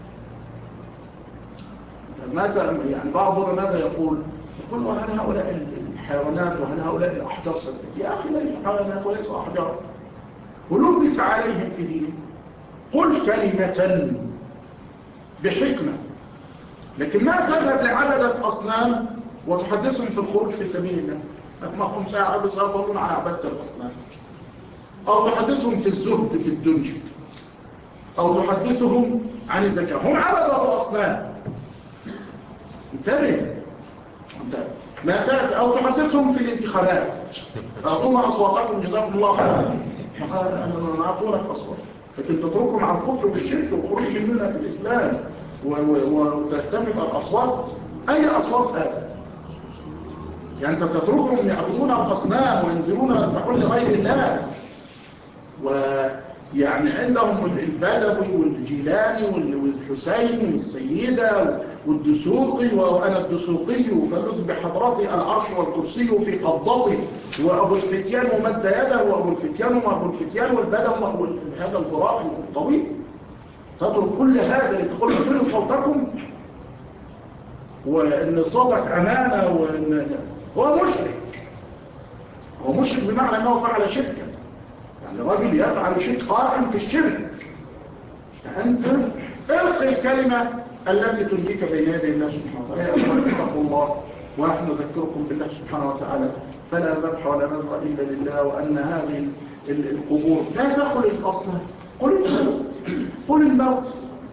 وتعالى. ماذا يعني بعضنا ماذا يقول؟ يقول وهل هؤلاء الحيوانات وهل هؤلاء الأحجار سبيل؟ يا أخي ليس حيوانات وليس أحجار، ولبس عليهم في دينه. قل كلمة بحكمة، لكن ما تذهب لعبدة أصنام وتحدثهم في الخروج في سبيل الله. ما هم سيظلون على عبادة الأصنام، أو تحدثهم في الزهد في الدنيا، أو تحدثهم عن الزكاة. هم عبدة أصنام، انتبه. ما تأتي أو تحدثهم في الانتخابات، أعطونا أصواتكم جزاكم الله خيرا، أعطونا أصوات، لكن تتركهم على الكفر والشرك والخروج من ملة الإسلام وتهتم بالأصوات. أي أصوات هذا؟ يعني أنت تتركهم يعبدون الأصنام وينذرون ويذبحون لغير الله، يعني عندهم البدوي والجيلاني والحسين والسيدة والدسوقي، وأنا الدسوقي فلذ بحضرتي العرش والكرسي في قبضتي، وأبو الفتيان ومد يده، وأبو الفتيان وأبو الفتيان والبدو هذا الغراب الطويل. تترك كل هذا لتقول فين صوتكم وإن صوتك أمانة، وإن هو مشرك. هو مشرك بمعنى أنه فعل شركا، يعني رجل يفعل شقاء في الشرك. فأنت القي الكلمة التي تنجيك بين يدي الله سبحانه وتعالى. يا أخوان اتقوا الله، ونحن نذكركم بالله سبحانه وتعالى، فلا ذبح ولا نذر إلا لله، وأن هذه القبور لا تدخل الأصنام. قل الموت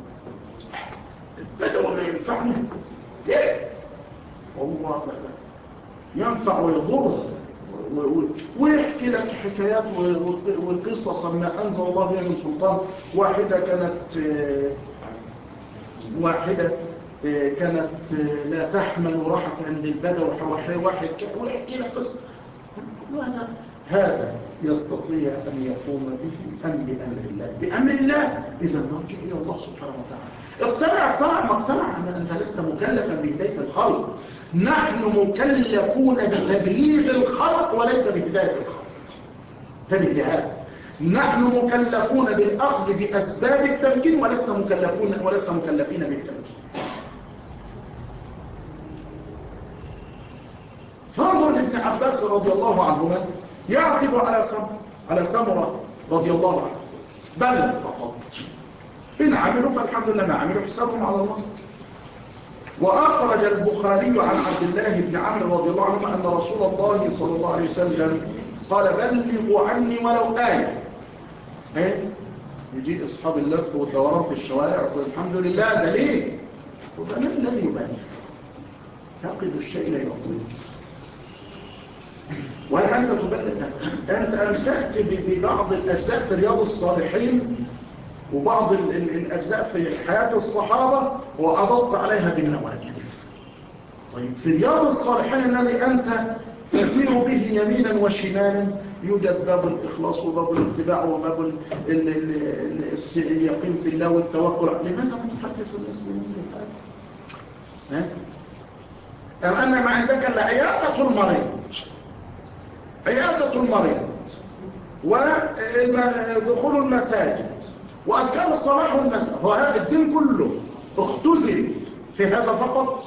بدل ما ينفعني والله ينفع ويضر، ويحكي لك حكايات وقصص ما أنزل الله بها من سلطان. واحدة كانت لا تحمل وراحت عند البدو، واحد ويحكي لك قصة. هذا يستطيع أن يقوم به أم بأمر الله؟ بأمر الله. إذا نرجع إلى الله سبحانه وتعالى. اقتنع ما اقتنع أن أنت لست مكلفا بهداية الخلق. نحن مكلفون بتبليغ الخلق وليس بهداية الخلق. انتبه لهذا. نحن مكلفون بالأخذ بأسباب التمكين ولسنا مكلفين بالتمكين. فانظر لابن عباس رضي الله عنهما يعتب على سمرة رضي الله عنه، بل فقط إن عملوا فالحمد لله، ما عملوا حسابهم على الله. وأخرج البخاري عن عبد الله بن عمرو رضي الله عنه أن رسول الله صلى الله عليه وسلم قال بلغوا عني ولو آية. يجي أصحاب اللف والدوران في الشوارع والحمد لله، ده ليه؟ وده من الذي يبالغ؟ فقد الشيء لا يعطيه. وهل أنت تبلغ؟ أنت أمسكت ببعض الأجزاء في رياض الصالحين وبعض الأجزاء في حياة الصحابة وعضضت عليها بالنواجذ. طيب في رياض الصالحين الذي أنت تسير به يمينا وشمالا يوجد باب الإخلاص وباب الاتباع وباب اليقين في الله والتوكل. لماذا تحدث الناس بمثل هذا؟ أم أن ما عندك إلا عيادة المريض ودخول المساجد وأذكار الصباح والمساء، وهذا الدين كله اختزل في هذا فقط.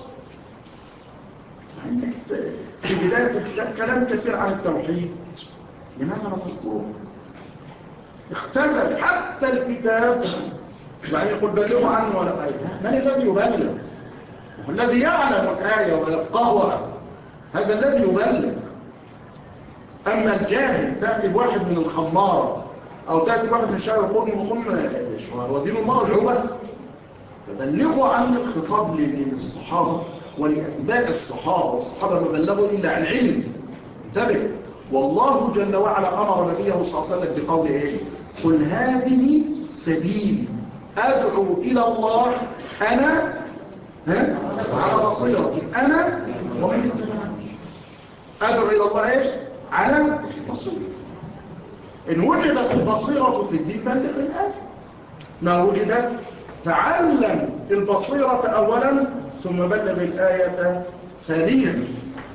عندك في بداية الكتاب كلام كثير عن التوحيد، لماذا لا تذكره؟ اختزل حتى الكتاب، يعني يقول بلغوا عني ولا آية. من الذي يبلغ؟ الذي يعلم الآية ويفقهها، هذا الذي يبلغ. أما الجاهل تأتي بواحد من الخمار أو تأتي بواحد من الشارع يقول ودين الله العبد. فبلغوا عن الخطاب للصحابة ولأتباع الصحابة، والصحابة ما بلغوا إلا عن علم. انتبه، والله جل وعلا أمر نبيه صلى الله عليه وسلم بقول إيه؟ قل هذه سبيلي أدعو إلى الله أنا على بصيرة أنا ومن اتبعني. أدعو إلى الله إيش؟ على بصيرة. إن وجدت البصيرة في الدين بلغ الآية، ما وجدت تعلم البصيرة أولا ثم بلغ الآية ثانيا.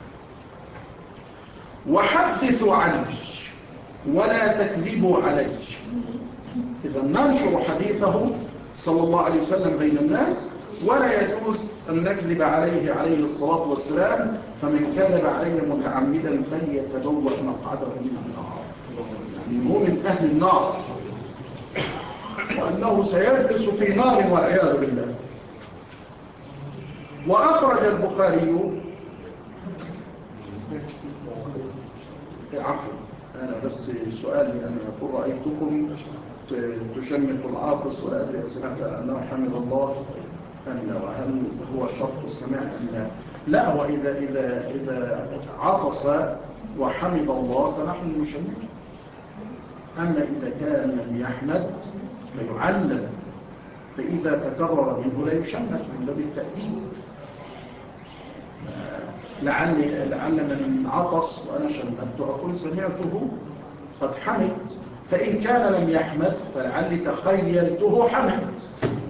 وحدثوا عني ولا تكذبوا علي. إذا ننشر حديثه صلى الله عليه وسلم بين الناس، ولا يجوز أن نكذب عليه الصلاة والسلام. فمن كذب علي متعمدا فليتبوأ مقعده من النار، يعني هو من أهل النار، وأنه سيجلس في نار والعياذ بالله. وأخرج البخاري، عفوا أنا بس سؤالي، أنا يقول رأيتكم تشمت العاطس ولا أدري سمعت أنه حمد الله أم لا، وهل هو شرط السماع أم لا؟ لا، وإذا عطس وحمد الله فنحن نشمت. أما إذا كان لم يحمد فيعلم، فإذا تكرر منه لا يشمت من باب التأكيد. لعل من عطس وأنا شمت أكون سمعته قد حمد فإن كان لم يحمد فلعلي تخيلته حمد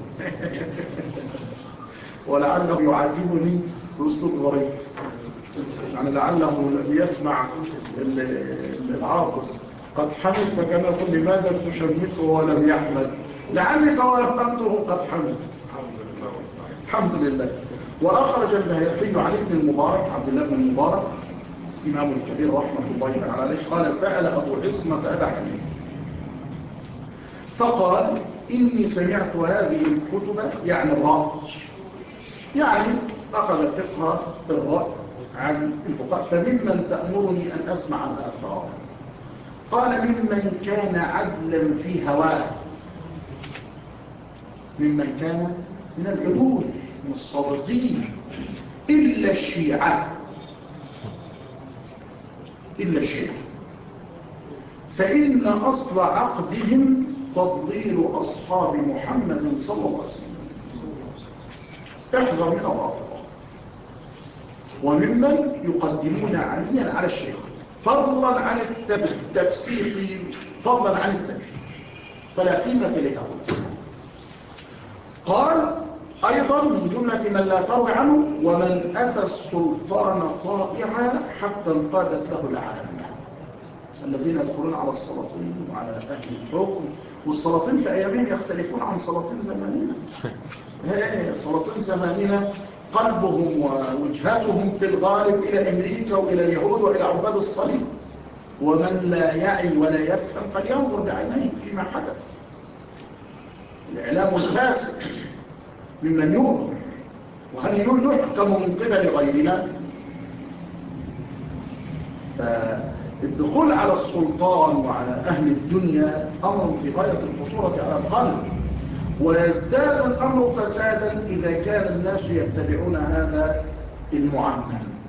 ولعله يعاتبني بأسلوب غريب، يعني لعله لم يسمع العاطس قد حمد فكان يقول لماذا تشمته ولم يحمد، لعلي توهمته قد حمد. الحمد لله. وأخرج البيهقي عن ابن المبارك عبد الله بن المبارك إمام الكبير رحمة الله تعالى عليه قال سأل أبو عصمة أبا حنيفة فقال إني سمعت هذه الكتب يعني الرأي، يعني أخذ فقه الرأي عن الفقهاء، فممن تأمرني أن أسمع الآثار؟ قال ممن كان عدلا في هواه، ممن كان من العدول من الصادقين، إلا الشيعة، إلا الشيعة، فإن أصل عقدهم تضليل أصحاب محمد صلى الله عليه وسلم. احذر من الرافضة وممن يقدمون عليا على الشيخ فضلا عن التفسيق، فضلا عن التكفير، فلا قيمة لهؤلاء. قال أيضا من جملة من لا تروي عنه ومن أتى السلطان طائعا حتى انقادت له العالم، الذين يدخلون على السلاطين وعلى أهل الحكم، والسلاطين في أيامهم يختلفون عن سلاطين زماننا. سلاطين زماننا قلبهم ووجهتهم في الغالب إلى أمريكا وإلى اليهود وإلى عباد الصليب، ومن لا يعي ولا يفهم فلينظر بعينيه فيما حدث. الإعلام الفاسد ممن يؤمر، وهل يحكم من قبل غيرنا؟ فالدخول على السلطان وعلى أهل الدنيا أمر في غاية الخطورة على القلب، ويزداد الأمر فسادا إذا كان الناس يتبعون هذا المعمم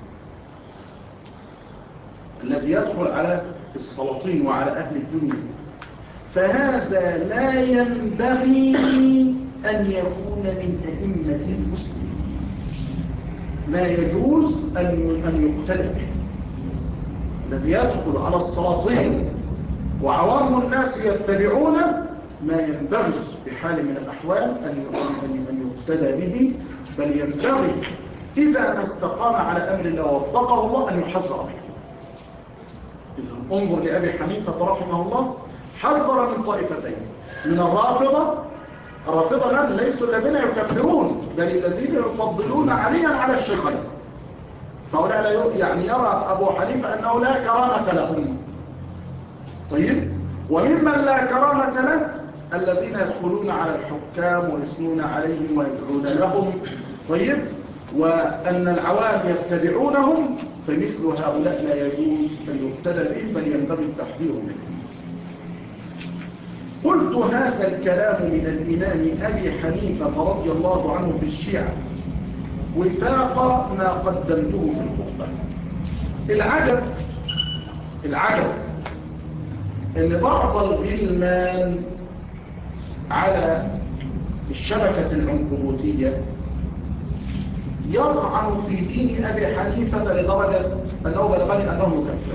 الذي يدخل على السلاطين وعلى أهل الدنيا. فهذا لا ينبغي أن يكون من أئمة المسلمين، لا يجوز أن يقتل به. الذي يدخل على السلاطين وعوام الناس يتبعون ما ينبغي بحال من الأحوال أن يقتدى به، بل ينبغي إذا ما استقام على أمر الله ووفقه الله أن يحذر منه. إذا انظر لأبي حنيفة رحمه الله، حذر من طائفتين، من الرافضة من ليسوا الذين يكفرون، بل الذين يفضلون عليا على الشيخين، فهؤلاء لا يعني يرى أبو حنيفة أنه لا كرامة لهم. طيب، وممن لا كرامة له الذين يدخلون على الحكام ويثنون عليهم ويدعون لهم، طيب، وأن العوام يتبعونهم، فمثل هؤلاء لا يجوز أن يقتدى بهم، بل ينبغي التحذير منهم. قلت هذا الكلام من الإمام أبي حنيفة رضي الله عنه في الشيعة وفاق ما قدمته في الخطبة. العجب ان بعض الغلمان على الشبكة العنكبوتية يطعن في دين أبي حنيفة لدرجة أنه بلغني أنه يكفر.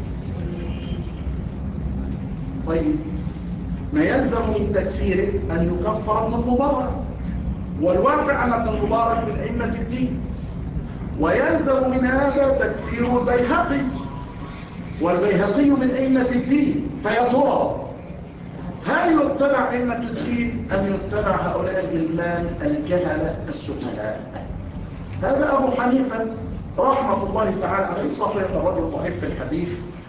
طيب، ما يلزم من تكفيره أن يكفر ابن المبارك، والواقع أن ابن المبارك من أئمة الدين، ويلزم من هذا تكفير البيهقي، والبيهقي من أئمة الدين. فيا ترى هل يتبع أئمة الدين أم يتبع هؤلاء الغلمان الجهلة السفهاء؟ هذا أبو حنيفة رحمة الله تعالى عليه صحيح الرجل ضعيف في الحديث،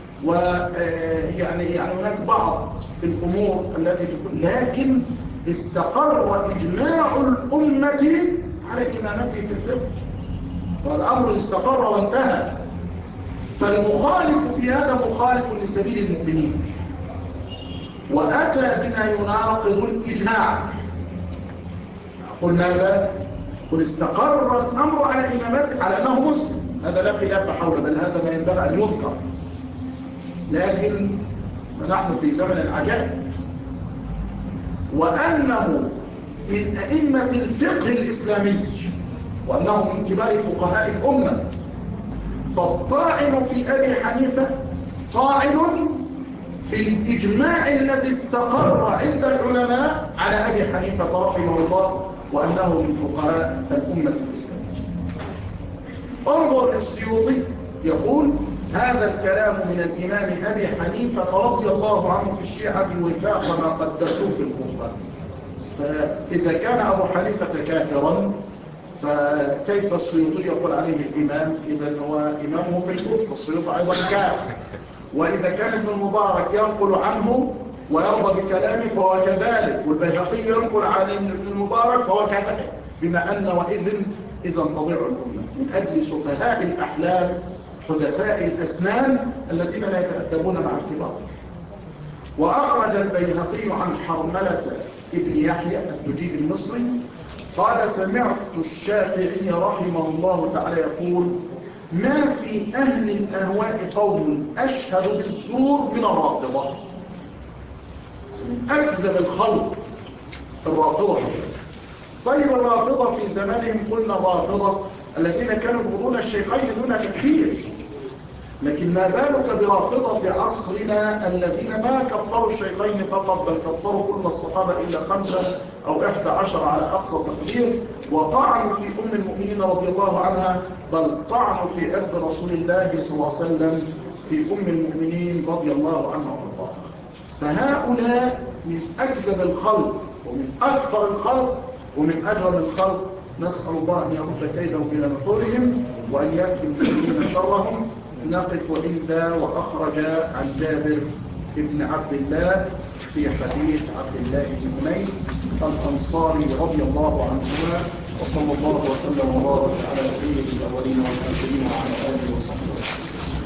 ويعني هناك بعض الأمور التي تكون، لكن استقر إجماع الأمة على إمامته في الفقه، والأمر استقر وانتهى. فالمخالف في هذا مخالف لسبيل المؤمنين، وأتى بما يناقض الإجماع. قل ماذا؟ قل استقر الأمر على إمامته على أنه مسلم، هذا لا خلاف حوله، بل هذا ما ينبغي أن يذكر. لكن نحن في زمن العجائب، وأنه من أئمة الفقه الإسلامي، وأنه من كبار فقهاء الأمة. فالطاعن في أبي حنيفة طاعن في الإجماع الذي استقر عند العلماء على أبي حنيفة رحمه الله وأنه من فقهاء الأمة الإسلامية. انظر للسيوطي يقول: هذا الكلام من الإمام أبي حنيفة رضي الله عنه في الشيعة وفاق ما قدرته في الخطبة. فإذا كان أبو حنيفة كافرا فكيف السيوطي يقول عليه الإمام؟ إذا هو إمامه في الكفر، السيوطي أيضا كافر. وإذا كان ابن المبارك ينقل عنه ويرضى بكلامه فهو كذلك، والبيهقي ينقل عن ابن المبارك فهو كذلك، بما أن إذا تضيع الأمة من أجل سفهاء الأحلام حدثاء الأسنان الذين لا يتأدبون مع الكبار. وأخرج البيهقي عن حرملة ابن يحيى التجيب المصري قال: سمعت الشافعي رحمه الله تعالى يقول: ما في أهل الأهواء قوم أشهد بالزور من الرافضة. من أكذب الخلق الرافضة. طيب الرافضة في زمانهم قلنا الرافضة الذين كانوا يبغضون الشيخين دون تكفير، لكن ما بالك برافضة عصرنا الذين ما كفروا الشيخين فقط، بل كفروا كل الصحابة إلا 5 أو 11 على أقصى تقدير، وطعنوا في أم المؤمنين رضي الله عنها، بل طعنوا في عرض رسول الله صلى الله عليه وسلم في أم المؤمنين رضي الله عنها وارضاها. فهؤلاء من أكذب الخلق ومن أكثر الخلق ومن أجرم الخلق. نسأل الله أن يرد كيدهم إلى نحورهم وأن يكفي المسلمين شرهم. نقف عند وأخرج عن جابر بن عبد الله في حديث عبد الله بن أنيس الأنصاري رضي الله عنهما. وصلى الله وسلم وبارك على سيد الأولين والآخرين وعلى آله وصحبه وسلم.